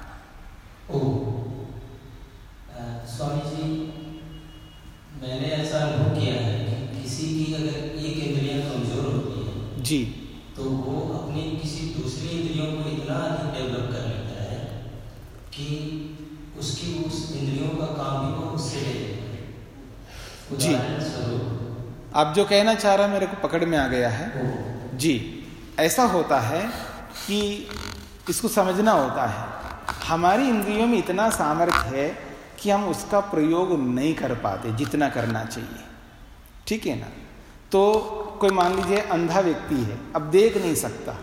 स्वामी जी, मैंने ऐसा अनुभव किया है कि किसी की अगर एक इंद्रियां कमजोर होती है जी, तो वो अपनी किसी दूसरी इंद्रियों को इतना अधिक डेवलप कर लेता है कि उसकी उस इंद्रियों का काम भी वो उससे ले लेता है। जी, आप जो कहना चाह रहा मेरे को पकड़ में आ गया है जी। ऐसा होता है कि इसको समझना होता है, हमारी इंद्रियों में इतना सामर्थ्य है कि हम उसका प्रयोग नहीं कर पाते जितना करना चाहिए, ठीक है ना। तो कोई मान लीजिए अंधा व्यक्ति है, अब देख नहीं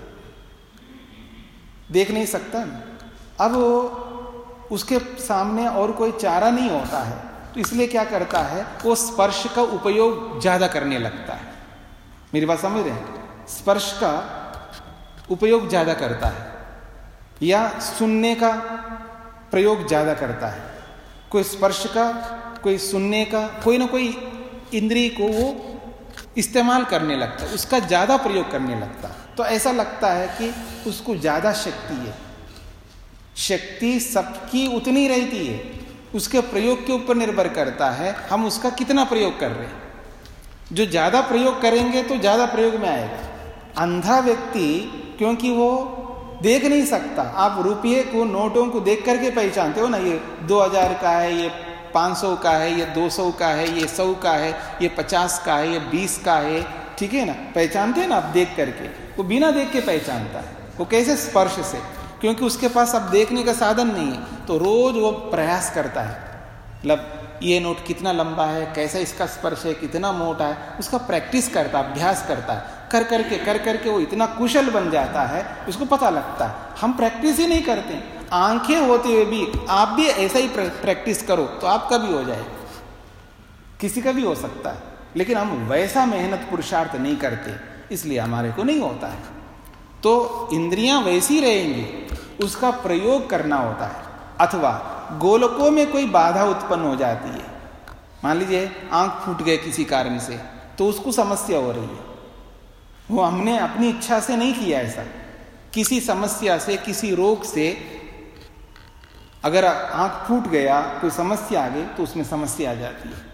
सकता ना। अब उसके सामने और कोई चारा नहीं होता है, तो इसलिए क्या करता है, वो स्पर्श का उपयोग ज़्यादा करने लगता है। मेरी बात समझ रहे हैं? स्पर्श का उपयोग ज़्यादा करता है या सुनने का प्रयोग ज़्यादा करता है। कोई स्पर्श का, कोई सुनने का, कोई ना कोई इंद्रिय को वो इस्तेमाल करने लगता है, उसका ज़्यादा प्रयोग करने लगता है। तो ऐसा लगता है कि उसको ज़्यादा शक्ति है। शक्ति सबकी उतनी रहती है, उसके प्रयोग के ऊपर निर्भर करता है हम उसका कितना प्रयोग कर रहे हैं। जो ज़्यादा प्रयोग करेंगे तो ज़्यादा प्रयोग में आएगा। अंधा व्यक्ति क्योंकि वो देख नहीं सकता, आप रुपये को, नोटों को देख करके पहचानते हो ना, ये 2000 का है, ये 500 का है, ये 200 का है, ये 100 का है, ये 50 का है, ये 20 का है, ठीक है ना, पहचानते हैं ना आप देख करके। वो बिना देख के पहचानता है। वो कैसे? स्पर्श से, क्योंकि उसके पास अब देखने का साधन नहीं है, तो रोज वो प्रयास करता है, मतलब ये नोट कितना लंबा है, कैसा इसका स्पर्श है, कितना मोटा है, उसका प्रैक्टिस करता है, अभ्यास करता है। कर करके वो इतना कुशल बन जाता है, उसको पता लगता है। हम प्रैक्टिस ही नहीं करते। आंखें होते हुए भी आप भी ऐसा ही प्रैक्टिस करो तो आपका भी हो जाएगा, किसी का भी हो सकता है, लेकिन हम वैसा मेहनत पुरुषार्थ नहीं करते, इसलिए हमारे को नहीं होता है। तो इंद्रियां वैसी रहेंगी, उसका प्रयोग करना होता है। अथवा गोलकों में कोई बाधा उत्पन्न हो जाती है, मान लीजिए आंख फूट गए किसी कारण से, तो उसको समस्या हो रही है। वो हमने अपनी इच्छा से नहीं किया ऐसा, किसी समस्या से, किसी रोग से अगर आंख फूट गया, कोई समस्या आ गई, तो उसमें समस्या आ जाती है।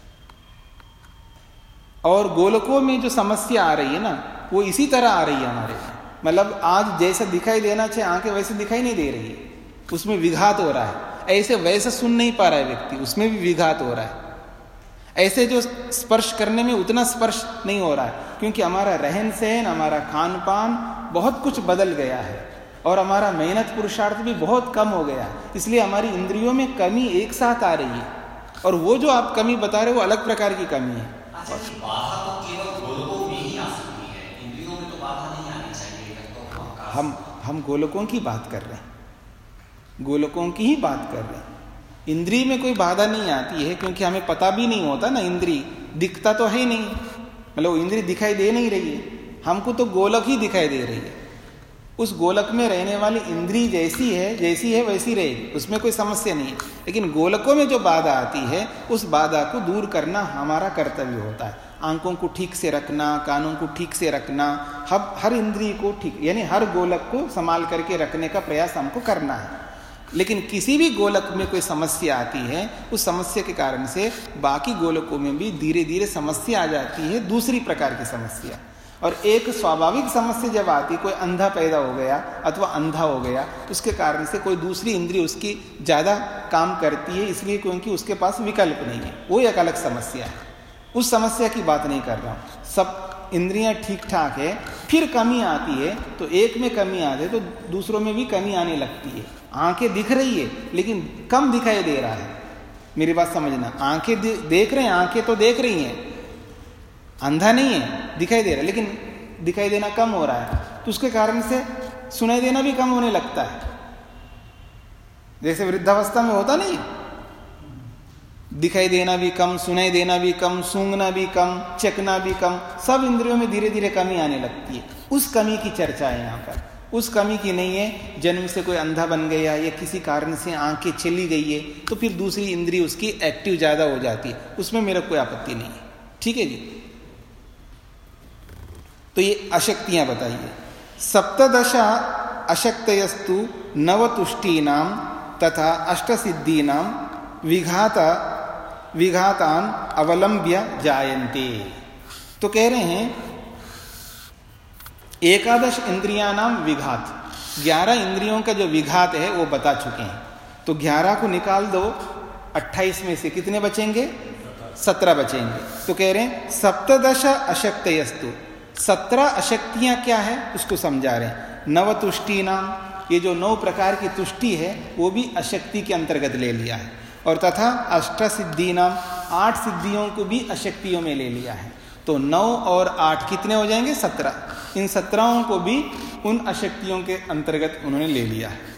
और गोलकों में जो समस्या आ रही है ना, वो इसी तरह आ रही है हमारे, मतलब आज जैसा दिखाई देना चाहिए आंखें वैसे दिखाई नहीं दे रही है, उसमें विघात हो रहा है। ऐसे वैसे सुन नहीं पा रहा है व्यक्ति, उसमें भी विघात हो रहा है। ऐसे जो स्पर्श करने में उतना स्पर्श नहीं हो रहा है, क्योंकि हमारा रहन सहन, हमारा खान पान बहुत कुछ बदल गया है, और हमारा मेहनत पुरुषार्थ भी बहुत कम हो गया है। इसलिए हमारी इंद्रियों में कमी एक साथ आ रही है, और वो जो आप कमी बता रहे हो वो अलग प्रकार की कमी है। बाधा तो केवल गोलकों में ही आ सकती है, इंद्रियों में तो बाधा नहीं आनी चाहिए। तो हम गोलकों की बात कर रहे हैं, गोलकों की ही बात कर रहे हैं। इंद्रिय में कोई बाधा नहीं आती है, क्योंकि हमें पता भी नहीं होता ना, इंद्रिय दिखता तो है नहीं, मतलब इंद्रिय दिखाई दे नहीं रही है, हमको तो गोलक ही दिखाई दे रही है। उस गोलक में रहने वाली इंद्रिय जैसी है वैसी रहेगी, उसमें कोई समस्या नहीं है। लेकिन गोलकों में जो बाधा आती है, उस बाधा को दूर करना हमारा कर्तव्य होता है। आंखों को ठीक से रखना, कानों को ठीक से रखना, हर इंद्रिय को ठीक, यानी हर गोलक को संभाल करके रखने का प्रयास हमको करना है। लेकिन किसी भी गोलक में कोई समस्या आती है, उस समस्या के कारण से बाकी गोलकों में भी धीरे धीरे समस्या आ जाती है, दूसरी प्रकार की समस्या। और एक स्वाभाविक समस्या जब आती, कोई अंधा पैदा हो गया अथवा अंधा हो गया, उसके कारण से कोई दूसरी इंद्रिय उसकी ज़्यादा काम करती है, इसलिए क्योंकि उसके पास विकल्प नहीं है, वो एक अलग समस्या है। उस समस्या की बात नहीं कर रहा हूँ। सब इंद्रियां ठीक ठाक है, फिर कमी आती है, तो एक में कमी आती है तो दूसरों में भी कमी आने लगती है। आंखें दिख रही है लेकिन कम दिखाई दे रहा है, मेरी बात समझना। आंखें देख रहे हैं, आंखें तो देख रही हैं, अंधा नहीं है, दिखाई दे रहा है, लेकिन दिखाई देना कम हो रहा है, तो उसके कारण से सुनाई देना भी कम होने लगता है। जैसे वृद्धावस्था में होता नहीं, दिखाई देना भी कम, सुनाई देना भी कम, सूंघना भी कम, चखना भी कम, सब इंद्रियों में धीरे धीरे कमी आने लगती है। उस कमी की चर्चा है यहाँ पर। उस कमी की नहीं है जन्म से कोई अंधा बन गया या किसी कारण से आंखें चली गई है तो फिर दूसरी इंद्रिय उसकी एक्टिव ज्यादा हो जाती है, उसमें मेरा कोई आपत्ति नहीं है। ठीक है जी। तो ये अशक्तियां बताइए। सप्तदशा अशक्तयस्तु नवतुष्टीनाम तथा अष्टसिद्धीनाम विघातान अवलंब्य जायन्ते। तो कह रहे हैं एकादश इंद्रिया नाम विघात, 11 इंद्रियों का जो विघात है वो बता चुके हैं। तो 11 को निकाल दो, 28 में से कितने बचेंगे? 17 बचेंगे। तो कह रहे हैं सप्तदश अशक्तयस्तु, 17 अशक्तियां क्या है उसको समझा रहे हैं। नवतुष्टि नाम, ये जो 9 प्रकार की तुष्टि है वो भी अशक्ति के अंतर्गत ले लिया है। और तथा अष्टसिद्धि नाम, 8 सिद्धियों को भी अशक्तियों में ले लिया है। तो 9 और 8 कितने हो जाएंगे? 17। इन 17 को भी उन अशक्तियों के अंतर्गत उन्होंने ले लिया है।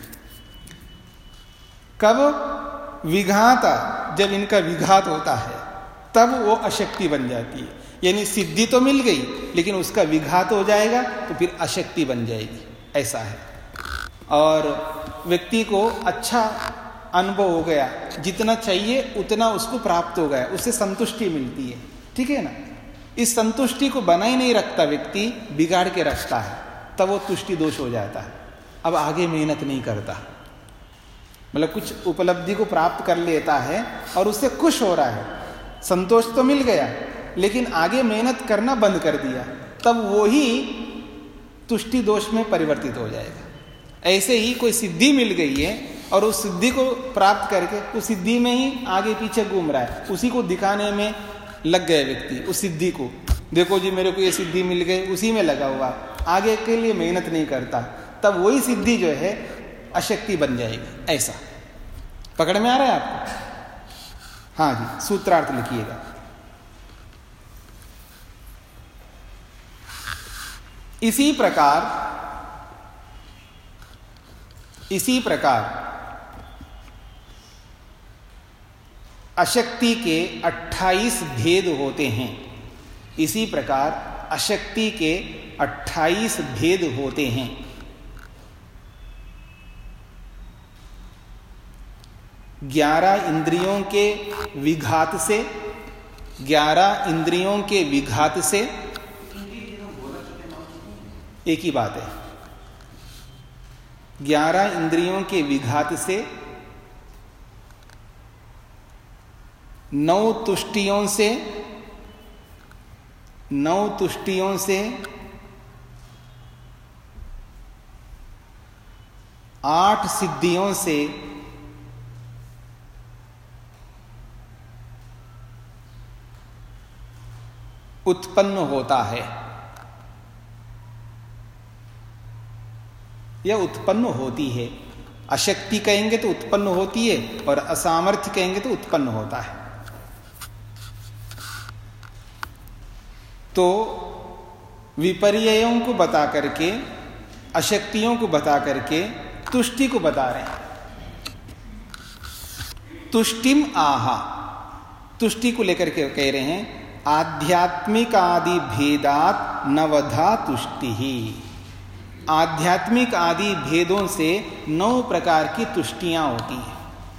कब? विघाता, जब इनका विघात होता है तब वो अशक्ति बन जाती है। यानी सिद्धि तो मिल गई लेकिन उसका विघात हो जाएगा तो फिर अशक्ति बन जाएगी, ऐसा है। और व्यक्ति को अच्छा अनुभव हो गया, जितना चाहिए उतना उसको प्राप्त हो गया, उससे संतुष्टि मिलती है, ठीक है ना। इस संतुष्टि को बनाए नहीं रखता व्यक्ति, बिगाड़ के रखता है, तब वो तुष्टि दोष हो जाता है। अब आगे मेहनत नहीं करता, मतलब कुछ उपलब्धि को प्राप्त कर लेता है और उससे खुश हो रहा है, संतोष तो मिल गया लेकिन आगे मेहनत करना बंद कर दिया, तब वो ही तुष्टि दोष में परिवर्तित हो जाएगा। ऐसे ही कोई सिद्धि मिल गई है और उस सिद्धि को प्राप्त करके उस सिद्धि में ही आगे पीछे घूम रहा है, उसी को दिखाने में लग गया व्यक्ति, उस सिद्धि को, देखो जी मेरे को ये सिद्धि मिल गई, उसी में लगा हुआ, आगे के लिए मेहनत नहीं करता, तब वही सिद्धि जो है अशक्ति बन जाएगी। ऐसा पकड़ में आ रहा है आपको? हाँ जी, सूत्रार्थ लिखिएगा। इसी प्रकार अशक्ति के 28 भेद होते हैं। इसी प्रकार अशक्ति के 28 भेद होते हैं। ग्यारह इंद्रियों के विघात से, 11 इंद्रियों के विघात से, एक ही बात है, 11 इंद्रियों के विघात से 9 तुष्टियों से 8 सिद्धियों से उत्पन्न होता है, यह उत्पन्न होती है। अशक्ति कहेंगे तो उत्पन्न होती है और असामर्थ्य कहेंगे तो उत्पन्न होता है। तो विपर्ययों को बता करके, अशक्तियों को बता करके तुष्टि को बता रहे हैं। तुष्टिम आहा, तुष्टि को लेकर के कह रहे हैं आध्यात्मिक आदि भेदात नवधा तुष्टि ही। आध्यात्मिक आदि भेदों से 9 प्रकार की तुष्टियां होती हैं।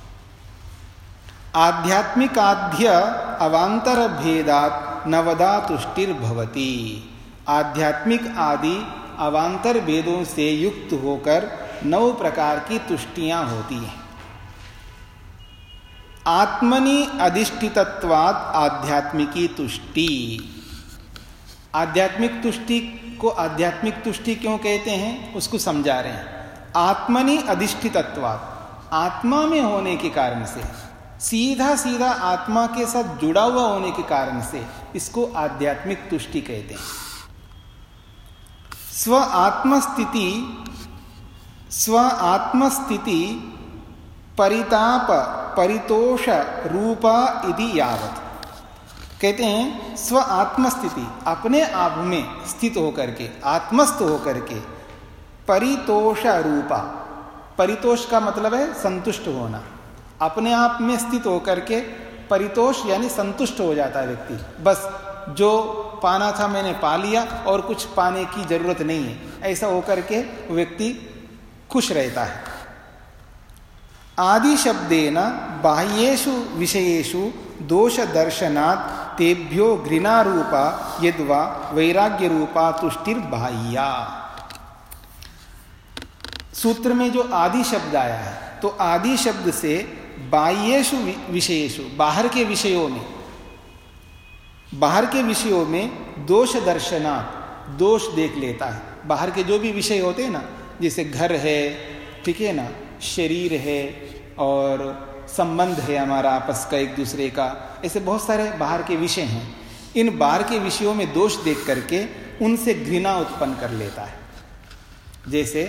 आध्यात्मिक आद्य अवांतर भेदात नवदा तुष्टिर्भवती। आध्यात्मिक आदि अवांतर भेदों से युक्त होकर 9 प्रकार की तुष्टियां होती हैं। आत्मनि अधिष्ठितत्वात् आध्यात्मिकी तुष्टि। आध्यात्मिक तुष्टि को आध्यात्मिक तुष्टि क्यों कहते हैं उसको समझा रहे हैं। आत्मनि अधिष्ठितत्वात्, आत्मा में होने के कारण से, सीधा सीधा आत्मा के साथ जुड़ा हुआ होने के कारण से इसको आध्यात्मिक तुष्टि कहते हैं। स्व आत्मस्थिति परिताप परितोष रूपा इति यावत। कहते हैं स्व आत्मस्थिति, अपने आप में स्थित होकर के, आत्मस्थ होकर के, परितोष रूपा, परितोष का मतलब है संतुष्ट होना। अपने आप में स्थित होकर के परितोष यानी संतुष्ट हो जाता है व्यक्ति, बस जो पाना था मैंने पा लिया और कुछ पाने की जरूरत नहीं है, ऐसा होकर के व्यक्ति खुश रहता है। आदि शब्देन बाह्येषु विषयेषु दोष दर्शनात् तेभ्यो घृणा रूपा यद्वा वैराग्य रूपा तुष्टिर्बाह्या। सूत्र में जो आदि शब्द आया है तो आदि शब्द से बाह्येषु विषयेषु, बाहर के विषयों में दोष दर्शनात्, दोष देख लेता है। बाहर के जो भी विषय होते हैं ना, जैसे घर है, ठीक है ना, शरीर है और संबंध है हमारा आपस का एक दूसरे का, ऐसे बहुत सारे बाहर के विषय हैं। इन बाहर के विषयों में दोष देख करके उनसे घृणा उत्पन्न कर लेता है। जैसे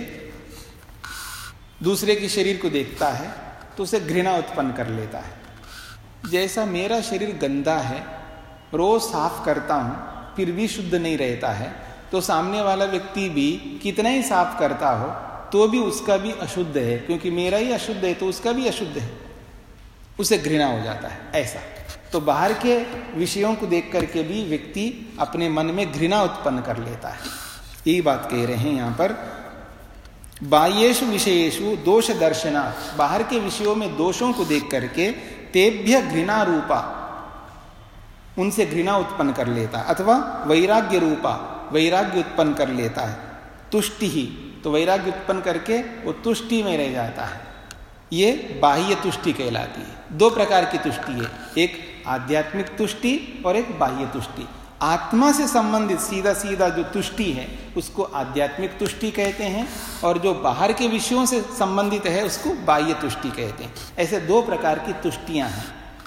दूसरे के शरीर को देखता है तो उसे घृणा उत्पन्न कर लेता है। जैसा मेरा शरीर गंदा है, रोज साफ करता हूं फिर भी शुद्ध नहीं रहता है, तो सामने वाला व्यक्ति भी कितना ही साफ करता हो तो भी उसका भी अशुद्ध है, क्योंकि मेरा ही अशुद्ध है तो उसका भी अशुद्ध है, उसे घृणा हो जाता है। ऐसा तो बाहर के विषयों को देख करके भी व्यक्ति अपने मन में घृणा उत्पन्न कर लेता है। यही बात कह रहे हैं यहाँ पर, बाह्येषु विषयेषु दोष दर्शना, बाहर के विषयों में दोषों को देख करके तेभ्य घृणा रूपा, उनसे घृणा उत्पन्न कर लेता है, अथवा वैराग्य रूपा, वैराग्य उत्पन्न कर लेता है। तुष्टि ही, तो वैराग्य उत्पन्न करके वो तुष्टि में रह जाता है। ये बाह्य तुष्टि कहलाती है। दो प्रकार की तुष्टि है, एक आध्यात्मिक तुष्टि और एक बाह्य तुष्टि। आत्मा से संबंधित सीधा सीधा जो तुष्टि है उसको आध्यात्मिक तुष्टि कहते हैं, और जो बाहर के विषयों से संबंधित है उसको बाह्य तुष्टि कहते हैं। ऐसे दो प्रकार की तुष्टियां हैं।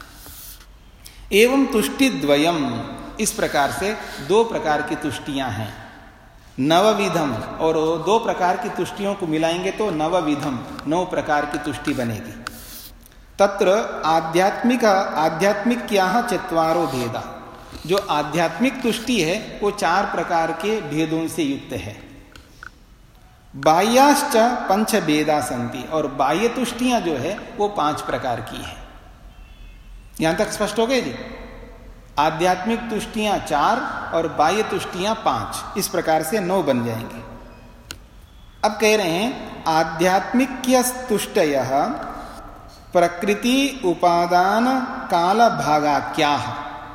एवं तुष्टि द्वयम, इस प्रकार से दो प्रकार की तुष्टियां हैं। नवविधम, और दो प्रकार की तुष्टियों को मिलाएंगे तो नवविधम, 9 प्रकार की तुष्टि बनेगी। तत्र आध्यात्मिक्याः चत्वारो भेदा, जो आध्यात्मिक तुष्टि है वो 4 प्रकार के भेदों से युक्त है। बाह्याश्च 5 भेदा सन्ति, और बाह्य तुष्टियां जो है वो 5 प्रकार की है। यहां तक स्पष्ट हो गए जी? आध्यात्मिक तुष्टियां 4 और बाह्य तुष्टियां 5, इस प्रकार से 9 बन जाएंगे। अब कह रहे हैं आध्यात्मिक्यस्तुष्टयः प्रकृति उपादान काल भागाक्याः।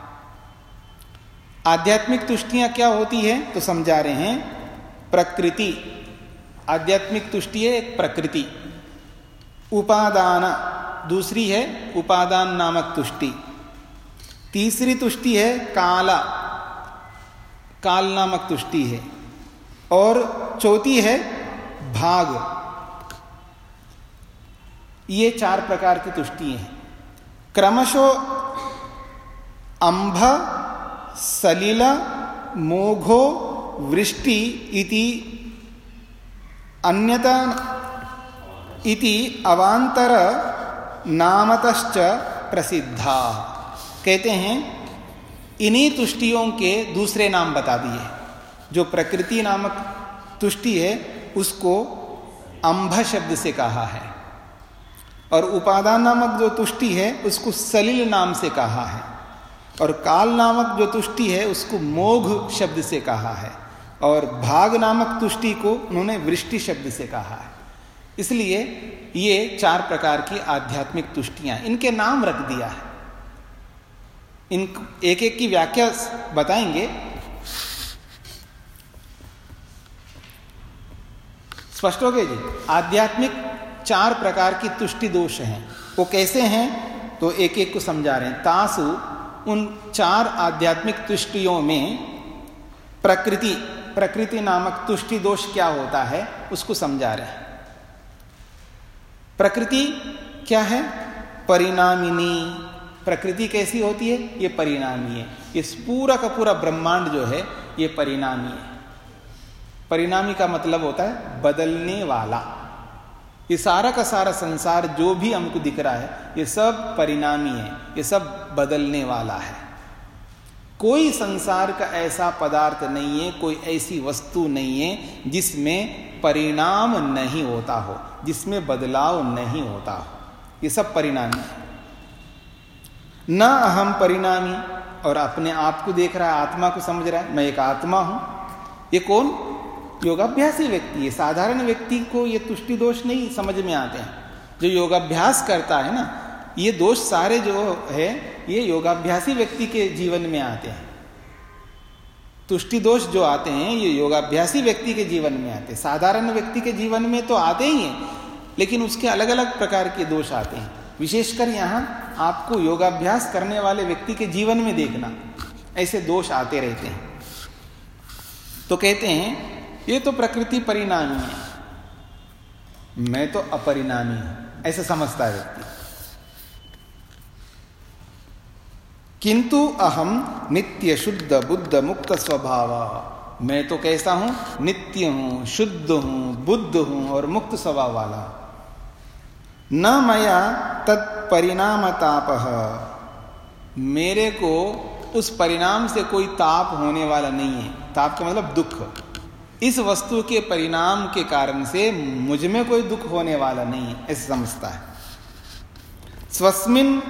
आध्यात्मिक तुष्टियां क्या होती है तो समझा रहे हैं, प्रकृति, आध्यात्मिक तुष्टि है एक प्रकृति, उपादान दूसरी है उपादान नामक तुष्टि, तीसरी तुष्टि है काला, काल नामक तुष्टि है, और चौथी है भाग। ये 4 प्रकार की तुष्टि हैं। क्रमशः अंभ, सलिल, मोघो, वृष्टि इति अन्यता इति अवांतर नामतश्च प्रसिद्धा। कहते हैं इन्हीं तुष्टियों के दूसरे नाम बता दिए। जो प्रकृति नामक तुष्टि है उसको अंभ शब्द से कहा है, और उपादान नामक जो तुष्टि है उसको सलिल नाम से कहा है, और काल नामक जो तुष्टि है उसको मोघ शब्द से कहा है, और भाग नामक तुष्टि को उन्होंने वृष्टि शब्द से कहा है। इसलिए ये 4 प्रकार की आध्यात्मिक तुष्टियां, इनके नाम रख दिया है। इन एक एक की व्याख्या बताएंगे। स्पष्ट हो गए जी? आध्यात्मिक 4 प्रकार की तुष्टि दोष हैं, वो कैसे हैं तो एक एक को समझा रहे हैं। तासु, उन 4 आध्यात्मिक तुष्टियों में प्रकृति नामक तुष्टि दोष क्या होता है उसको समझा रहे हैं। प्रकृति क्या है? परिणामिनी। प्रकृति कैसी होती है? ये परिणामी है। इस पूरा का पूरा ब्रह्मांड जो है ये परिणामी है। परिणामी का मतलब होता है बदलने वाला। ये सारा का सारा संसार जो भी हमको दिख रहा है ये सब परिणामी है, ये सब बदलने वाला है। कोई संसार का ऐसा पदार्थ नहीं है, कोई ऐसी वस्तु नहीं है जिसमें परिणाम नहीं होता हो, जिसमें बदलाव नहीं होता हो। ये सब परिणामी है। न अहम परिणामी, और अपने आप को देख रहा है, आत्मा को समझ रहा है, मैं एक आत्मा हूं। ये कौन? योगाभ्यासी व्यक्ति है। साधारण व्यक्ति को ये तुष्टि दोष नहीं समझ में आते हैं। जो योगाभ्यास करता है ना, ये दोष सारे जो है ये योगाभ्यासी व्यक्ति के जीवन में आते हैं। तुष्टि दोष जो आते हैं ये योगाभ्यासी व्यक्ति के जीवन में आते हैं। साधारण व्यक्ति के जीवन में तो आते ही हैं, लेकिन उसके अलग अलग प्रकार के दोष आते हैं। विशेषकर यहाँ आपको योगाभ्यास करने वाले व्यक्ति के जीवन में देखना, ऐसे दोष आते रहते हैं। तो कहते हैं ये तो प्रकृति परिणामी है, मैं तो अपरिणामी हूं, ऐसा समझता है व्यक्ति। किंतु अहम नित्य शुद्ध बुद्ध मुक्त स्वभाव, मैं तो कैसा हूं? नित्य हूं, शुद्ध हूं, बुद्ध हूं और मुक्त स्वभाव वाला। न मया तत्परिणामतापः, मेरे को उस परिणाम से कोई ताप होने वाला नहीं है। ताप का मतलब दुख। इस वस्तु के परिणाम के कारण से मुझ में कोई दुख होने वाला नहीं है, ऐसे समझता है। स्वस्मिन्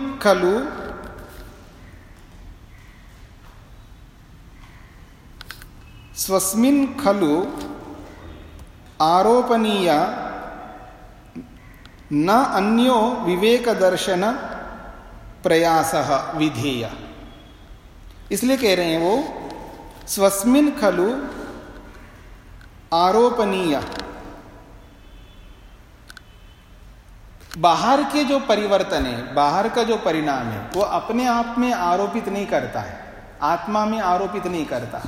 खलु आरोपणीय न अन्यो विवेक दर्शन प्रयासः विधेय। इसलिए कह रहे हैं वो स्वस्मिन् खलु आरोपणीय, बाहर के जो परिवर्तन है, बाहर का जो परिणाम है, वो अपने आप में आरोपित नहीं करता है, आत्मा में आरोपित नहीं करता।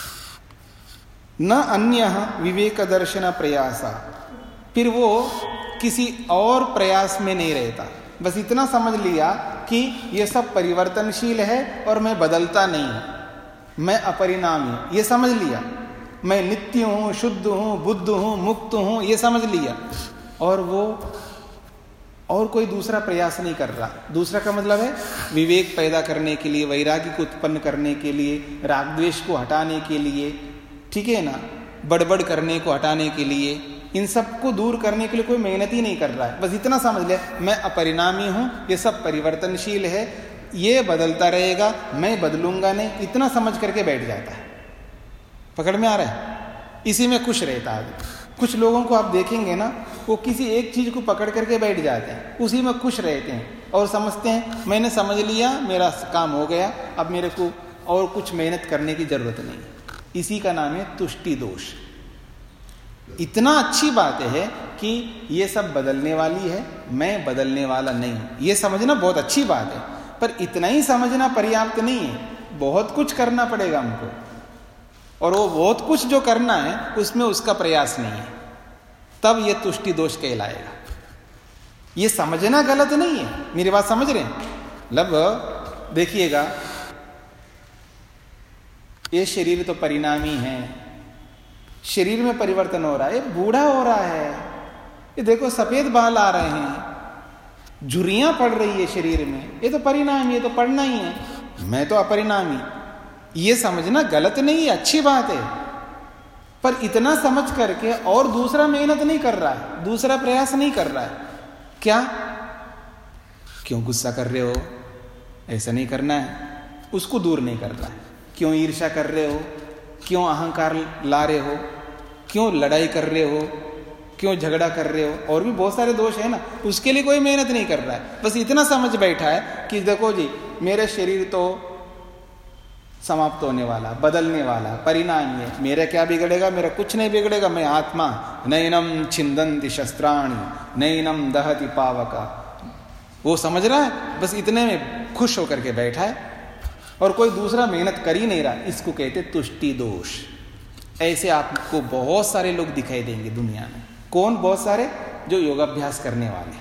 न अन्य विवेक दर्शन प्रयास, फिर वो किसी और प्रयास में नहीं रहता। बस इतना समझ लिया कि ये सब परिवर्तनशील है और मैं बदलता नहीं हूं, मैं अपरिणामी, ये समझ लिया। मैं नित्य हूं, शुद्ध हूं, बुद्ध हूं, मुक्त हूं, ये समझ लिया। और वो और कोई दूसरा प्रयास नहीं कर रहा। दूसरा का मतलब है विवेक पैदा करने के लिए, वैराग्य को उत्पन्न करने के लिए, राग द्वेष को हटाने के लिए, ठीक है ना, बड़बड़ करने को हटाने के लिए, इन सब को दूर करने के लिए कोई मेहनत ही नहीं कर रहा है। बस इतना समझ लिया, मैं अपरिणामी हूं, ये सब परिवर्तनशील है, ये बदलता रहेगा, मैं बदलूंगा नहीं, इतना समझ करके बैठ जाता है। पकड़ में आ रहा है? इसी में खुश रहता है। कुछ लोगों को आप देखेंगे ना, वो किसी एक चीज को पकड़ करके बैठ जाते हैं, उसी में खुश रहते हैं और समझते हैं मैंने समझ लिया, मेरा काम हो गया, अब मेरे को और कुछ मेहनत करने की जरूरत नहीं। इसी का नाम है तुष्टि दोष। इतना अच्छी बात है कि ये सब बदलने वाली है, मैं बदलने वाला नहीं हूं, ये समझना बहुत अच्छी बात है। पर इतना ही समझना पर्याप्त नहीं है, बहुत कुछ करना पड़ेगा हमको। और वो बहुत कुछ जो करना है उसमें उसका प्रयास नहीं है, तब ये तुष्टि दोष कहलाएगा। ये समझना गलत नहीं है, मेरी बात समझ रहे हैं? मतलब देखिएगा, ये शरीर तो परिणामी है, शरीर में परिवर्तन हो रहा है, ये बूढ़ा हो रहा है, ये देखो सफेद बाल आ रहे हैं, झुर्रियां पड़ रही है शरीर में, ये तो परिणामी, ये तो पड़ना ही है, मैं तो अपरिणामी। ये समझना गलत नहीं है, अच्छी बात है। पर इतना समझ करके और दूसरा मेहनत नहीं कर रहा है, दूसरा प्रयास नहीं कर रहा है। क्या? क्यों गुस्सा कर रहे हो? ऐसा नहीं करना है, उसको दूर नहीं कर रहा है। क्यों ईर्ष्या कर रहे हो? क्यों अहंकार ला रहे हो? क्यों लड़ाई कर रहे हो? क्यों झगड़ा कर रहे हो? और भी बहुत सारे दोष है ना, उसके लिए कोई मेहनत नहीं कर रहा है। बस इतना समझ बैठा है कि देखो जी, मेरा शरीर तो समाप्त होने वाला, बदलने वाला, परिणामी है, मेरा क्या बिगड़ेगा? मेरा कुछ नहीं बिगड़ेगा, मैं आत्मा। नैनम छिंदन्ति शस्त्राणि नैनम दहति पावका, वो समझ रहा है, बस इतने में खुश होकर के बैठा है और कोई दूसरा मेहनत कर ही नहीं रहा। इसको कहते तुष्टि दोष। ऐसे आपको बहुत सारे लोग दिखाई देंगे दुनिया में। कौन? बहुत सारे जो योगाभ्यास करने वाले।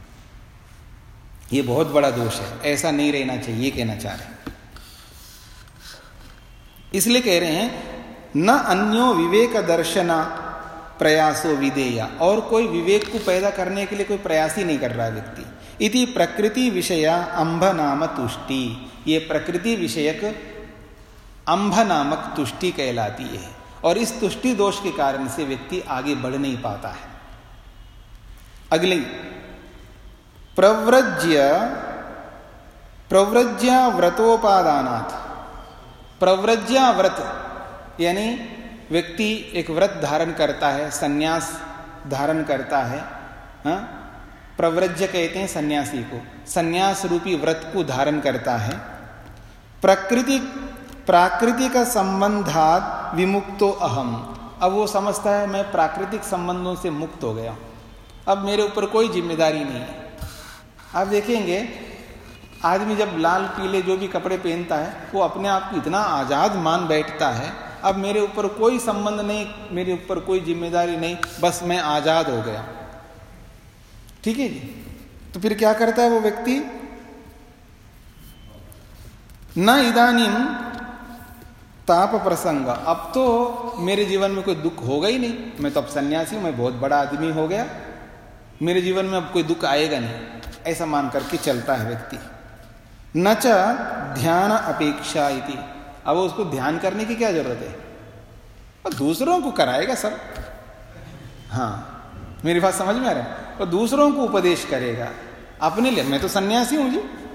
ये बहुत बड़ा दोष है, ऐसा नहीं रहना चाहिए, ये कहना चाह रहे हैं। इसलिए कह रहे हैं न अन्यो विवेक दर्शना प्रयासो विधेया, और कोई विवेक को पैदा करने के लिए कोई प्रयास ही नहीं कर रहा व्यक्ति। इति प्रकृति विषया अंभ नाम तुष्टि, ये प्रकृति विषयक अंभ नामक तुष्टि कहलाती है। और इस तुष्टि दोष के कारण से व्यक्ति आगे बढ़ नहीं पाता है। अगली प्रव्रज्य व्रतोपादानात्। प्रव्रज्या व्रत यानी व्यक्ति एक व्रत धारण करता है, संन्यास धारण करता है। हाँ, प्रव्रज्य कहते हैं सन्यासी को, संन्यास रूपी व्रत को धारण करता है। प्राकृतिक संबंधात विमुक्तो अहम, अब वो समझता है मैं प्राकृतिक संबंधों से मुक्त हो गया, अब मेरे ऊपर कोई जिम्मेदारी नहीं है। आप देखेंगे आदमी जब लाल पीले जो भी कपड़े पहनता है वो अपने आप को इतना आजाद मान बैठता है, अब मेरे ऊपर कोई संबंध नहीं, मेरे ऊपर कोई जिम्मेदारी नहीं, बस मैं आजाद हो गया। ठीक है जी। तो फिर क्या करता है वो व्यक्ति? न इदानीम ताप प्रसंग, अब तो मेरे जीवन में कोई दुख होगा ही नहीं, मैं तो अब सन्यासी हूं, मैं बहुत बड़ा आदमी हो गया, मेरे जीवन में अब कोई दुख आएगा नहीं, ऐसा मान करके चलता है व्यक्ति। न च ध्यान अपेक्षा इति। अब उसको ध्यान करने की क्या जरूरत है, और दूसरों को कराएगा सब। हाँ, मेरी बात समझ में आ रहा है। और दूसरों को उपदेश करेगा, अपने लिए मैं तो सन्यासी हूं जी।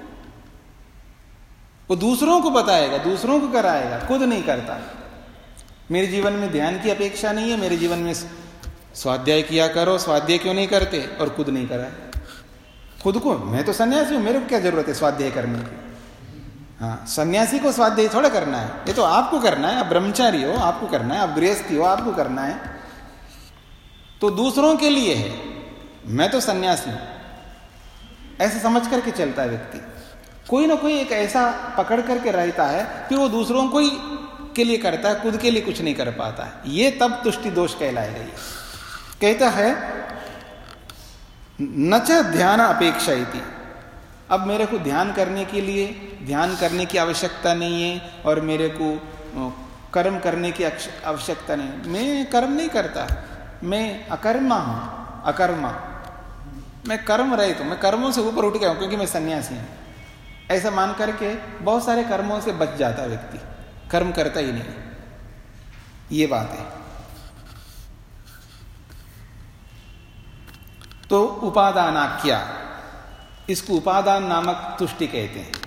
वो दूसरों को बताएगा, दूसरों को कराएगा, खुद नहीं करता। मेरे जीवन में ध्यान की अपेक्षा नहीं है, मेरे जीवन में स्वाध्याय किया करो, स्वाध्याय क्यों नहीं करते, और खुद नहीं करा। खुद को, मैं तो सन्यासी हूं, मेरे को क्या जरूरत है स्वाध्याय करने की। हाँ, सन्यासी को स्वाध्याय थोड़ा करना है, ये तो आपको करना है। आप ब्रह्मचारी हो, आपको करना है। आप गृहस्थी हो, आपको करना है। तो दूसरों के लिए है, मैं तो सन्यासी हूं, ऐसा समझ करके चलता है व्यक्ति। कोई ना कोई एक ऐसा पकड़ करके रहता है, फिर वो दूसरों को ही के लिए करता है, खुद के लिए कुछ नहीं कर पाता है। ये तब तुष्टि दोष कहलाएगा। ये कहता है न च ध्यान अपेक्षा इति। अब मेरे को ध्यान करने के लिए ध्यान करने की आवश्यकता नहीं है, और मेरे को कर्म करने की आवश्यकता नहीं। मैं कर्म नहीं करता, मैं अकर्मा हूं। अकर्मा, मैं कर्म रहित हूं, मैं कर्मों से ऊपर उठ गया हूं क्योंकि मैं सन्यासी हूं। ऐसा मान करके बहुत सारे कर्मों से बच जाता व्यक्ति, कर्म करता ही नहीं। ये बात है। तो उपादानाख्या, इसको उपादान नामक तुष्टि कहते हैं।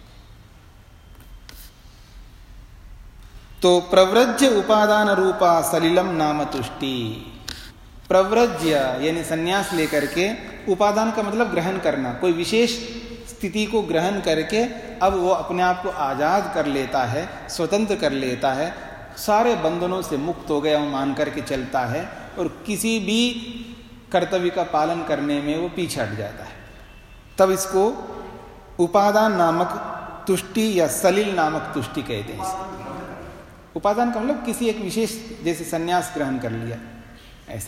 तो प्रव्रज्य उपादान रूपा सलिलम नाम तुष्टि। प्रव्रज्य यानी संन्यास लेकर के, उपादान का मतलब ग्रहण करना, कोई विशेष स्थिति को ग्रहण करके अब वो अपने आप को आजाद कर लेता है, स्वतंत्र कर लेता है, सारे बंधनों से मुक्त हो गया मान करके चलता है, और किसी भी कर्तव्य का पालन करने में वो पीछे हट जाता है। तब इसको उपादान नामक तुष्टि या सलिल नामक तुष्टि कहते हैं। उपादान का मतलब किसी एक विशेष, जैसे संन्यास ग्रहण कर लिया ऐसा।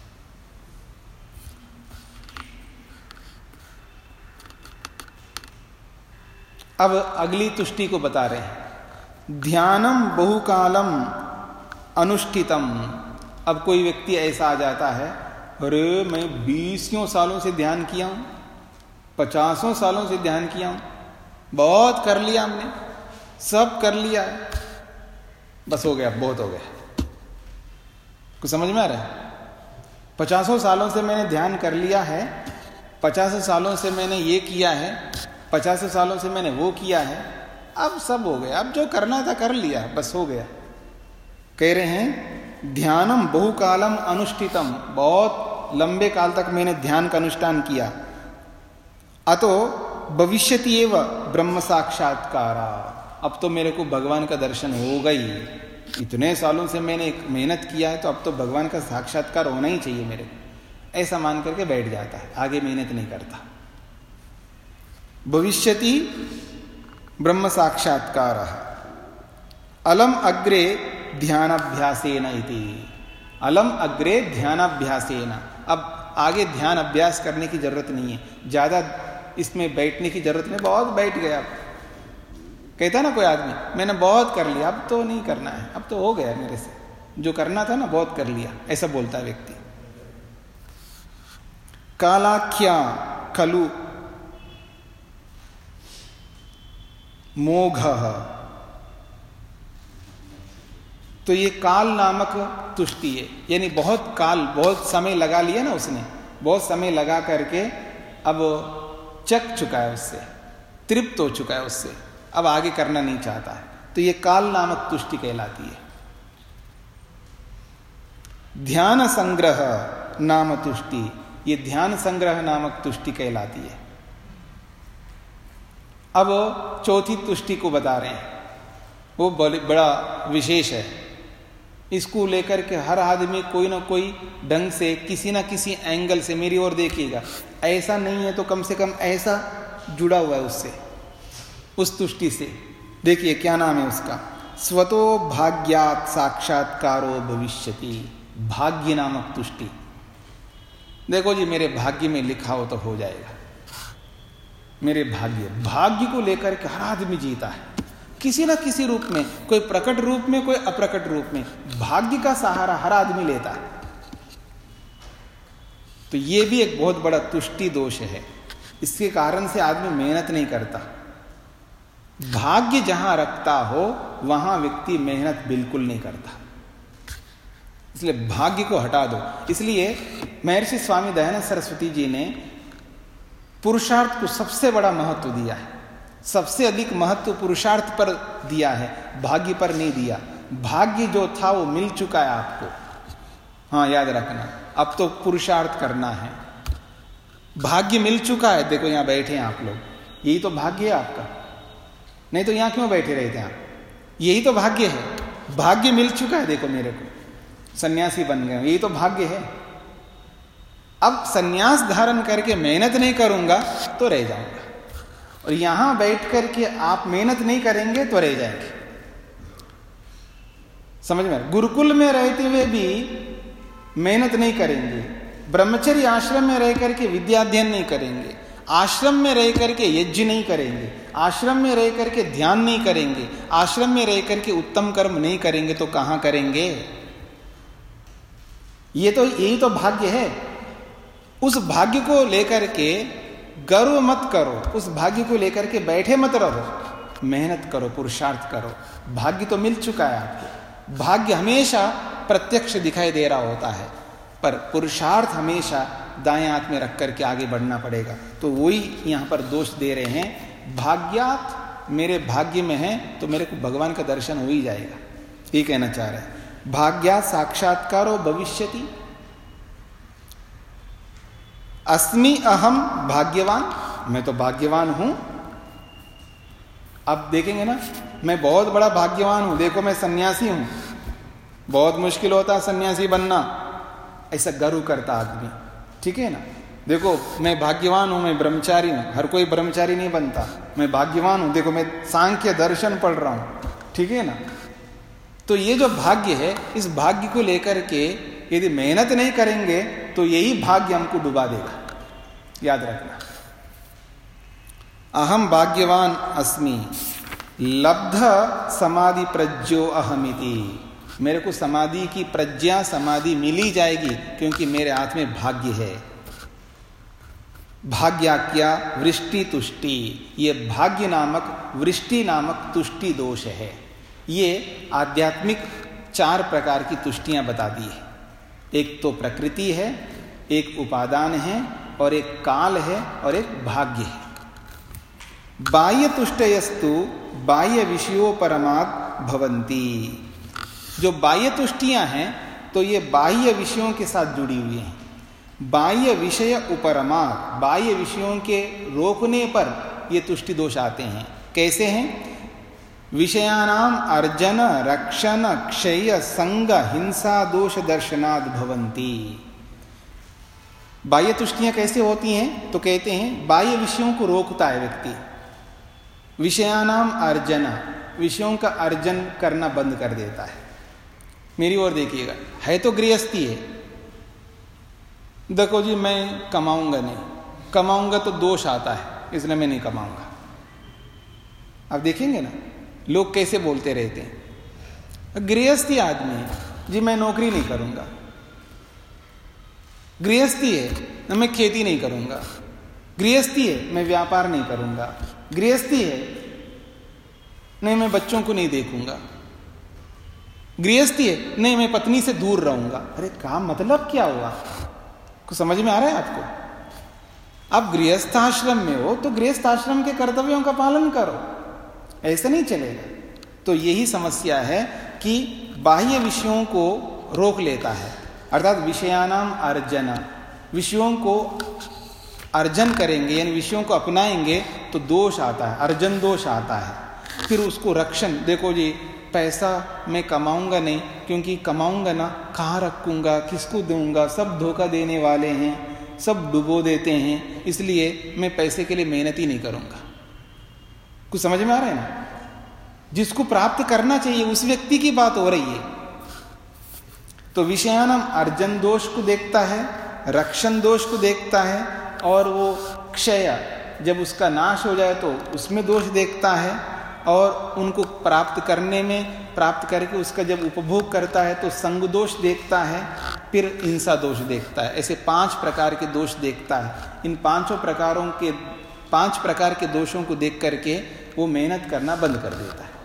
अब अगली तुष्टि को बता रहे हैं, ध्यानम बहुकालम अनुष्ठितम। अब कोई व्यक्ति ऐसा आ जाता है, अरे मैं 20 सालों से ध्यान किया हूं, 50 सालों से ध्यान किया हूं, बहुत कर लिया हमने, सब कर लिया, बस हो गया, बहुत हो गया। कुछ समझ में आ रहा है? 50 सालों से मैंने ध्यान कर लिया है, 50 सालों से मैंने ये किया है, 50 सालों से मैंने वो किया है, अब सब हो गया, अब जो करना था कर लिया, बस हो गया। कह रहे हैं ध्यानम बहुकालम अनुष्ठितम, बहुत लंबे काल तक मैंने ध्यान का अनुष्ठान किया। अतो भविष्यति एव ब्रह्म साक्षात्कारा, अब तो मेरे को भगवान का दर्शन हो गई, इतने सालों से मैंने एक मेहनत किया है, तो अब तो भगवान का साक्षात्कार होना ही चाहिए मेरे को, ऐसा मान करके बैठ जाता है, आगे मेहनत नहीं करता। भविष्यति ब्रह्म साक्षात्कारः अलम अग्रे ध्यानाभ्यासेन इति। अलम अग्रे ध्यानाभ्यासेन, अब आगे ध्यान अभ्यास करने की जरूरत नहीं है, ज्यादा इसमें बैठने की जरूरत नहीं, बहुत बैठ गया। कहता ना कोई आदमी, मैंने बहुत कर लिया, अब तो नहीं करना है, अब तो हो गया मेरे से, जो करना था ना बहुत कर लिया, ऐसा बोलता है व्यक्ति। कालाख्या खलु मोघ, तो ये काल नामक तुष्टि है, यानी बहुत काल, बहुत समय लगा लिया ना उसने, बहुत समय लगा करके अब चक चुका है उससे, तृप्त हो चुका है उससे, अब आगे करना नहीं चाहता है, तो ये काल नामक तुष्टि कहलाती है। ध्यान संग्रह नाम तुष्टि, ये ध्यान संग्रह नामक तुष्टि कहलाती है। अब चौथी तुष्टि को बता रहे हैं, वो बड़ा विशेष है। इसको लेकर के हर आदमी कोई ना कोई ढंग से, किसी ना किसी एंगल से, मेरी ओर देखिएगा, ऐसा नहीं है तो कम से कम ऐसा जुड़ा हुआ है उससे, उस तुष्टि से। देखिए क्या नाम है उसका, स्वतो भाग्यात साक्षात्कारो भविष्यति, भाग्य नामक तुष्टि। देखो जी, मेरे भाग्य में लिखा हो तो हो जाएगा, मेरे भाग्य को लेकर के हर आदमी जीता है, किसी ना किसी रूप में, कोई प्रकट रूप में, कोई अप्रकट रूप में, भाग्य का सहारा हर आदमी लेता है। तो ये भी एक बहुत बड़ा तुष्टि दोष है, इसके कारण से आदमी मेहनत नहीं करता, भाग्य जहां रखता हो वहां व्यक्ति मेहनत बिल्कुल नहीं करता, इसलिए भाग्य को हटा दो। इसलिए महर्षि स्वामी दयानंद सरस्वती जी ने पुरुषार्थ को सबसे बड़ा महत्व दिया है, सबसे अधिक महत्व पुरुषार्थ पर दिया है, भाग्य पर नहीं दिया। भाग्य जो था वो मिल चुका है आपको, हाँ याद रखना, अब तो पुरुषार्थ करना है। भाग्य मिल चुका है, देखो यहां बैठे हैं आप लोग, यही तो भाग्य है आपका, नहीं तो यहां क्यों बैठे रहते हैं आप, यही तो भाग्य है। भाग्य मिल चुका है, देखो मेरे को सन्यासी बन गए, यही तो भाग्य है। अब सन्यास धारण करके मेहनत नहीं करूंगा तो रह जाऊंगा, और यहां बैठ करके आप मेहनत नहीं करेंगे तो रह जाएंगे। समझ में? गुरुकुल में रहते हुए भी मेहनत नहीं करेंगे, ब्रह्मचर्य आश्रम में रह करके विद्याध्ययन नहीं करेंगे, आश्रम में रह करके यज्ञ नहीं करेंगे, आश्रम में रह करके ध्यान नहीं करेंगे, आश्रम में रह करके उत्तम कर्म नहीं करेंगे तो कहां करेंगे? यही तो भाग्य है। उस भाग्य को लेकर के गर्व मत करो, उस भाग्य को लेकर के बैठे मत रहो, मेहनत करो, पुरुषार्थ करो। भाग्य तो मिल चुका है आपको, भाग्य हमेशा प्रत्यक्ष दिखाई दे रहा होता है, पर पुरुषार्थ हमेशा दाएं हाथ में रख करके आगे बढ़ना पड़ेगा। तो वही यहां पर दोष दे रहे हैं, भाग्यात मेरे भाग्य में है तो मेरे को भगवान का दर्शन हो ही जाएगा, ये कहना चाह रहे हैं। भाग्यात साक्षात्कारो भविष्यति, अस्मि अहम भाग्यवान, मैं तो भाग्यवान हूं। अब देखेंगे ना, मैं बहुत बड़ा भाग्यवान हूं, देखो मैं सन्यासी हूं, बहुत मुश्किल होता है सन्यासी बनना, ऐसा गर्व करता आदमी, ठीक है ना। देखो मैं भाग्यवान हूं, मैं ब्रह्मचारी हूं, हर कोई ब्रह्मचारी नहीं बनता, मैं भाग्यवान हूं, देखो मैं सांख्य दर्शन पढ़ रहा हूं, ठीक है ना। तो ये जो भाग्य है, इस भाग्य को लेकर के यदि मेहनत नहीं करेंगे तो यही भाग्य हमको डुबा देगा, याद रखना। अहम भाग्यवान अस्मि लब्ध समाधि प्रज्ञो अहमिति, मेरे को समाधि की प्रज्ञा, समाधि मिली जाएगी क्योंकि मेरे हाथ में भाग्य है। भाग्याख्या वृष्टि तुष्टि, ये भाग्य नामक, वृष्टि नामक तुष्टि दोष है। ये आध्यात्मिक 4 प्रकार की तुष्टियां बता दी है। एक तो प्रकृति है, एक उपादान है, और एक काल है, और एक भाग्य है। बाह्य तुष्टयस्तु बाह्य विषयों परमात् भवन्ति, जो बाह्य तुष्टियां हैं तो ये बाह्य विषयों के साथ जुड़ी हुई हैं। बाह्य विषय उपरमात्, बाह्य विषयों के रोकने पर ये तुष्टि दोष आते हैं। कैसे हैं? विषयानाम अर्जन रक्षण क्षय संग हिंसा दोष दर्शनाद भवन्ति। बाह्य तुष्टियां कैसे होती हैं? तो कहते हैं बाह्य विषयों को रोकता है व्यक्ति। विषयानाम अर्जन, विषयों का अर्जन करना बंद कर देता है। मेरी ओर देखिएगा, है तो गृहस्थी है, देखो जी मैं कमाऊंगा नहीं, कमाऊंगा तो दोष आता है, इसलिए मैं नहीं कमाऊंगा। आप देखेंगे ना लोग कैसे बोलते रहते हैं। गृहस्थी आदमी है जी, मैं नौकरी नहीं करूंगा। गृहस्थी है, मैं खेती नहीं करूंगा। गृहस्थी है, मैं व्यापार नहीं करूंगा। गृहस्थी है, नहीं मैं बच्चों को नहीं देखूंगा। गृहस्थी है, नहीं मैं पत्नी से दूर रहूंगा। अरे काम मतलब क्या हुआ? कुछ समझ में आ रहा है आपको? आप गृहस्थाश्रम में हो तो गृहस्थाश्रम के कर्तव्यों का पालन करो, ऐसा नहीं चलेगा। तो यही समस्या है कि बाह्य विषयों को रोक लेता है, अर्थात विषयानाम अर्जन, विषयों को अर्जन करेंगे यानी विषयों को अपनाएंगे तो दोष आता है, अर्जन दोष आता है। फिर उसको रक्षण, देखो जी पैसा मैं कमाऊंगा नहीं, क्योंकि कमाऊंगा ना कहाँ रखूंगा, किसको दूंगा, सब धोखा देने वाले हैं, सब डुबो देते हैं, इसलिए मैं पैसे के लिए मेहनत ही नहीं करूंगा। कुछ समझ में आ रहा है ना? जिसको प्राप्त करना चाहिए उस व्यक्ति की बात हो रही है। तो विषयानम अर्जन दोष को देखता है, रक्षण दोष को देखता है, और वो क्षय जब उसका नाश हो जाए तो उसमें दोष देखता है, और उनको प्राप्त करने में, प्राप्त करके उसका जब उपभोग करता है तो संग दोष देखता है, फिर हिंसा दोष देखता है। ऐसे 5 प्रकार के दोष देखता है। इन 5 प्रकार के दोषों को देख करके वो मेहनत करना बंद कर देता है।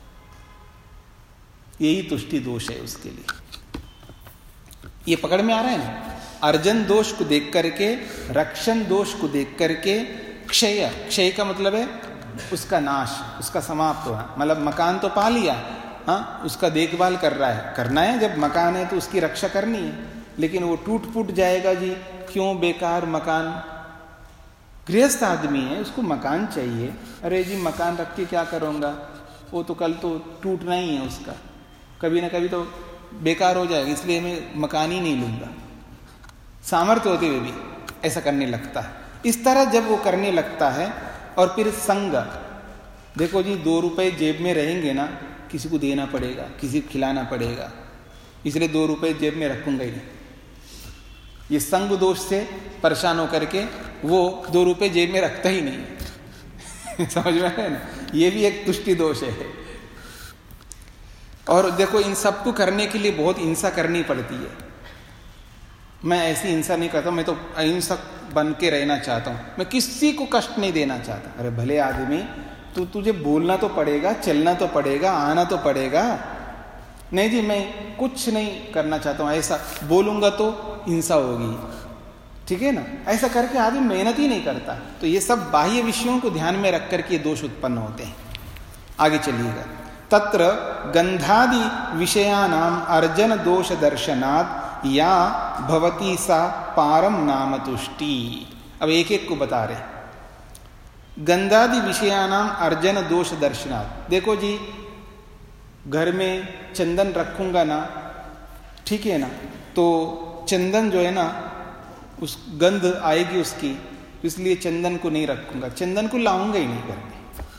यही तुष्टि दोष है उसके लिए। ये पकड़ में आ रहा है ना? अर्जन दोष को देख करके, रक्षण दोष को देख करके, क्षय, क्षय का मतलब है उसका नाश, उसका समाप्त होना। मतलब मकान तो पा लिया, हाँ, उसका देखभाल कर रहा है, करना है, जब मकान है तो उसकी रक्षा करनी है, लेकिन वो टूट फूट जाएगा जी, क्यों? बेकार मकान। गृहस्थ आदमी है, उसको मकान चाहिए, अरे जी मकान रख के क्या करूँगा, वो तो कल तो टूटना ही है उसका, कभी ना कभी तो बेकार हो जाएगा, इसलिए मैं मकान ही नहीं लूँगा। सामर्थ्य होते हुए भी ऐसा करने लगता है। इस तरह जब वो करने लगता है, और फिर संग, देखो जी 2 रुपए जेब में रहेंगे ना, किसी को देना पड़ेगा, किसी को खिलाना पड़ेगा, इसलिए 2 रुपए जेब में रखूंगा ही नहीं। ये संग दोष से परेशान होकर के वो 2 रुपए जेब में रखता ही नहीं। समझ में है ना? ये भी एक तुष्टि दोष है। और देखो इन सबको करने के लिए बहुत हिंसा करनी पड़ती है। मैं ऐसी हिंसा नहीं करता, मैं तो अहिंसक बन के रहना चाहता हूँ, मैं किसी को कष्ट नहीं देना चाहता। अरे भले आदमी, तुझे बोलना तो पड़ेगा, चलना तो पड़ेगा, आना तो पड़ेगा। नहीं जी मैं कुछ नहीं करना चाहता हूँ, ऐसा बोलूंगा तो हिंसा होगी, ठीक है ना? ऐसा करके आदमी मेहनत ही नहीं करता। तो ये सब बाह्य विषयों को ध्यान में रख करके दोष उत्पन्न होते हैं। आगे चलिएगा। तत्र गंधादि विषयानाम अर्जन दोष दर्शनात् या भवती सा पारम नाम तुष्टि। अब एक एक को बता रहे। गंधादि विषयानाम अर्जन दोष दर्शनात्, देखो जी घर में चंदन रखूंगा ना, ठीक है ना, तो चंदन जो है ना उस गंध आएगी उसकी, इसलिए चंदन को नहीं रखूंगा, चंदन को लाऊंगा ही नहीं घर में,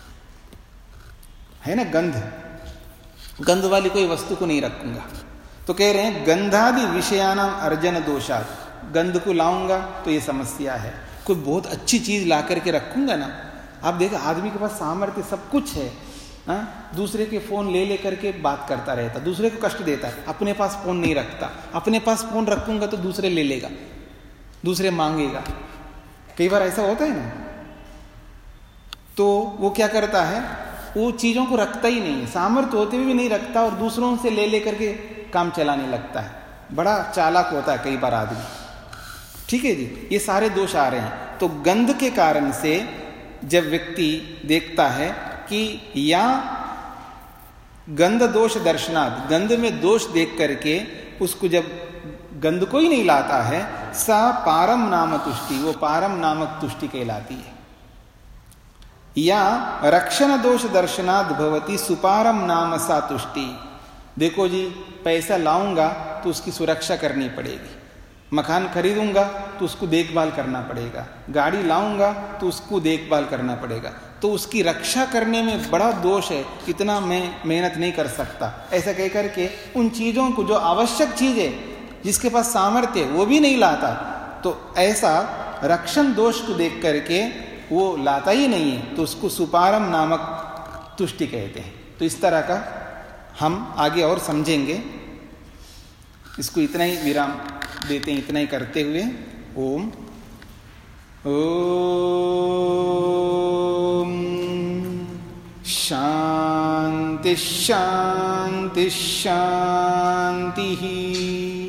है ना? गंध वाली कोई वस्तु को नहीं रखूंगा। तो कह रहे हैं गंधादि विषयानाम अर्जन दोषात, गंध को लाऊंगा तो ये समस्या है। कोई बहुत अच्छी चीज ला करके रखूंगा ना, आप देखो आदमी के पास सामर्थ्य सब कुछ है, हाँ? दूसरे के फोन ले करके बात करता रहता, दूसरे को कष्ट देता है, अपने पास फोन नहीं रखता। अपने पास फोन रखूंगा तो दूसरे ले लेगा, दूसरे मांगेगा। कई बार ऐसा होता है ना। तो वो क्या करता है, वो चीजों को रखता ही नहीं है, सामर्थ्य होते हुए भी नहीं रखता, और दूसरों से ले करके काम चलाने लगता है। बड़ा चालाक होता है कई बार आदमी, ठीक है जी। ये सारे दोष आ रहे हैं। तो गंध के कारण से जब व्यक्ति देखता है कि या गंध दोष दर्शनात्, गंध में दोष देख करके उसको जब गंध को ही नहीं लाता है, सा पारम नाम तुष्टि, वो पारम नामक तुष्टि कहलाती है। या रक्षण दोष दर्शनात् भवती सुपारम नाम सा तुष्टि। देखो जी पैसा लाऊंगा तो उसकी सुरक्षा करनी पड़ेगी, मकान खरीदूंगा तो उसको देखभाल करना पड़ेगा, गाड़ी लाऊंगा तो उसको देखभाल करना पड़ेगा, तो उसकी रक्षा करने में बड़ा दोष है, इतना मैं मेहनत नहीं कर सकता। ऐसा कह करके उन चीजों को, जो आवश्यक चीज है, जिसके पास सामर्थ्य वो भी नहीं लाता, तो ऐसा रक्षण दोष को देख करके वो लाता ही नहीं है, तो उसको सुपारम नामक तुष्टि कहते हैं। तो इस तरह का हम आगे और समझेंगे। इसको इतना ही विराम देते हैं, इतना ही करते हुए ओम शांति शांति शांति।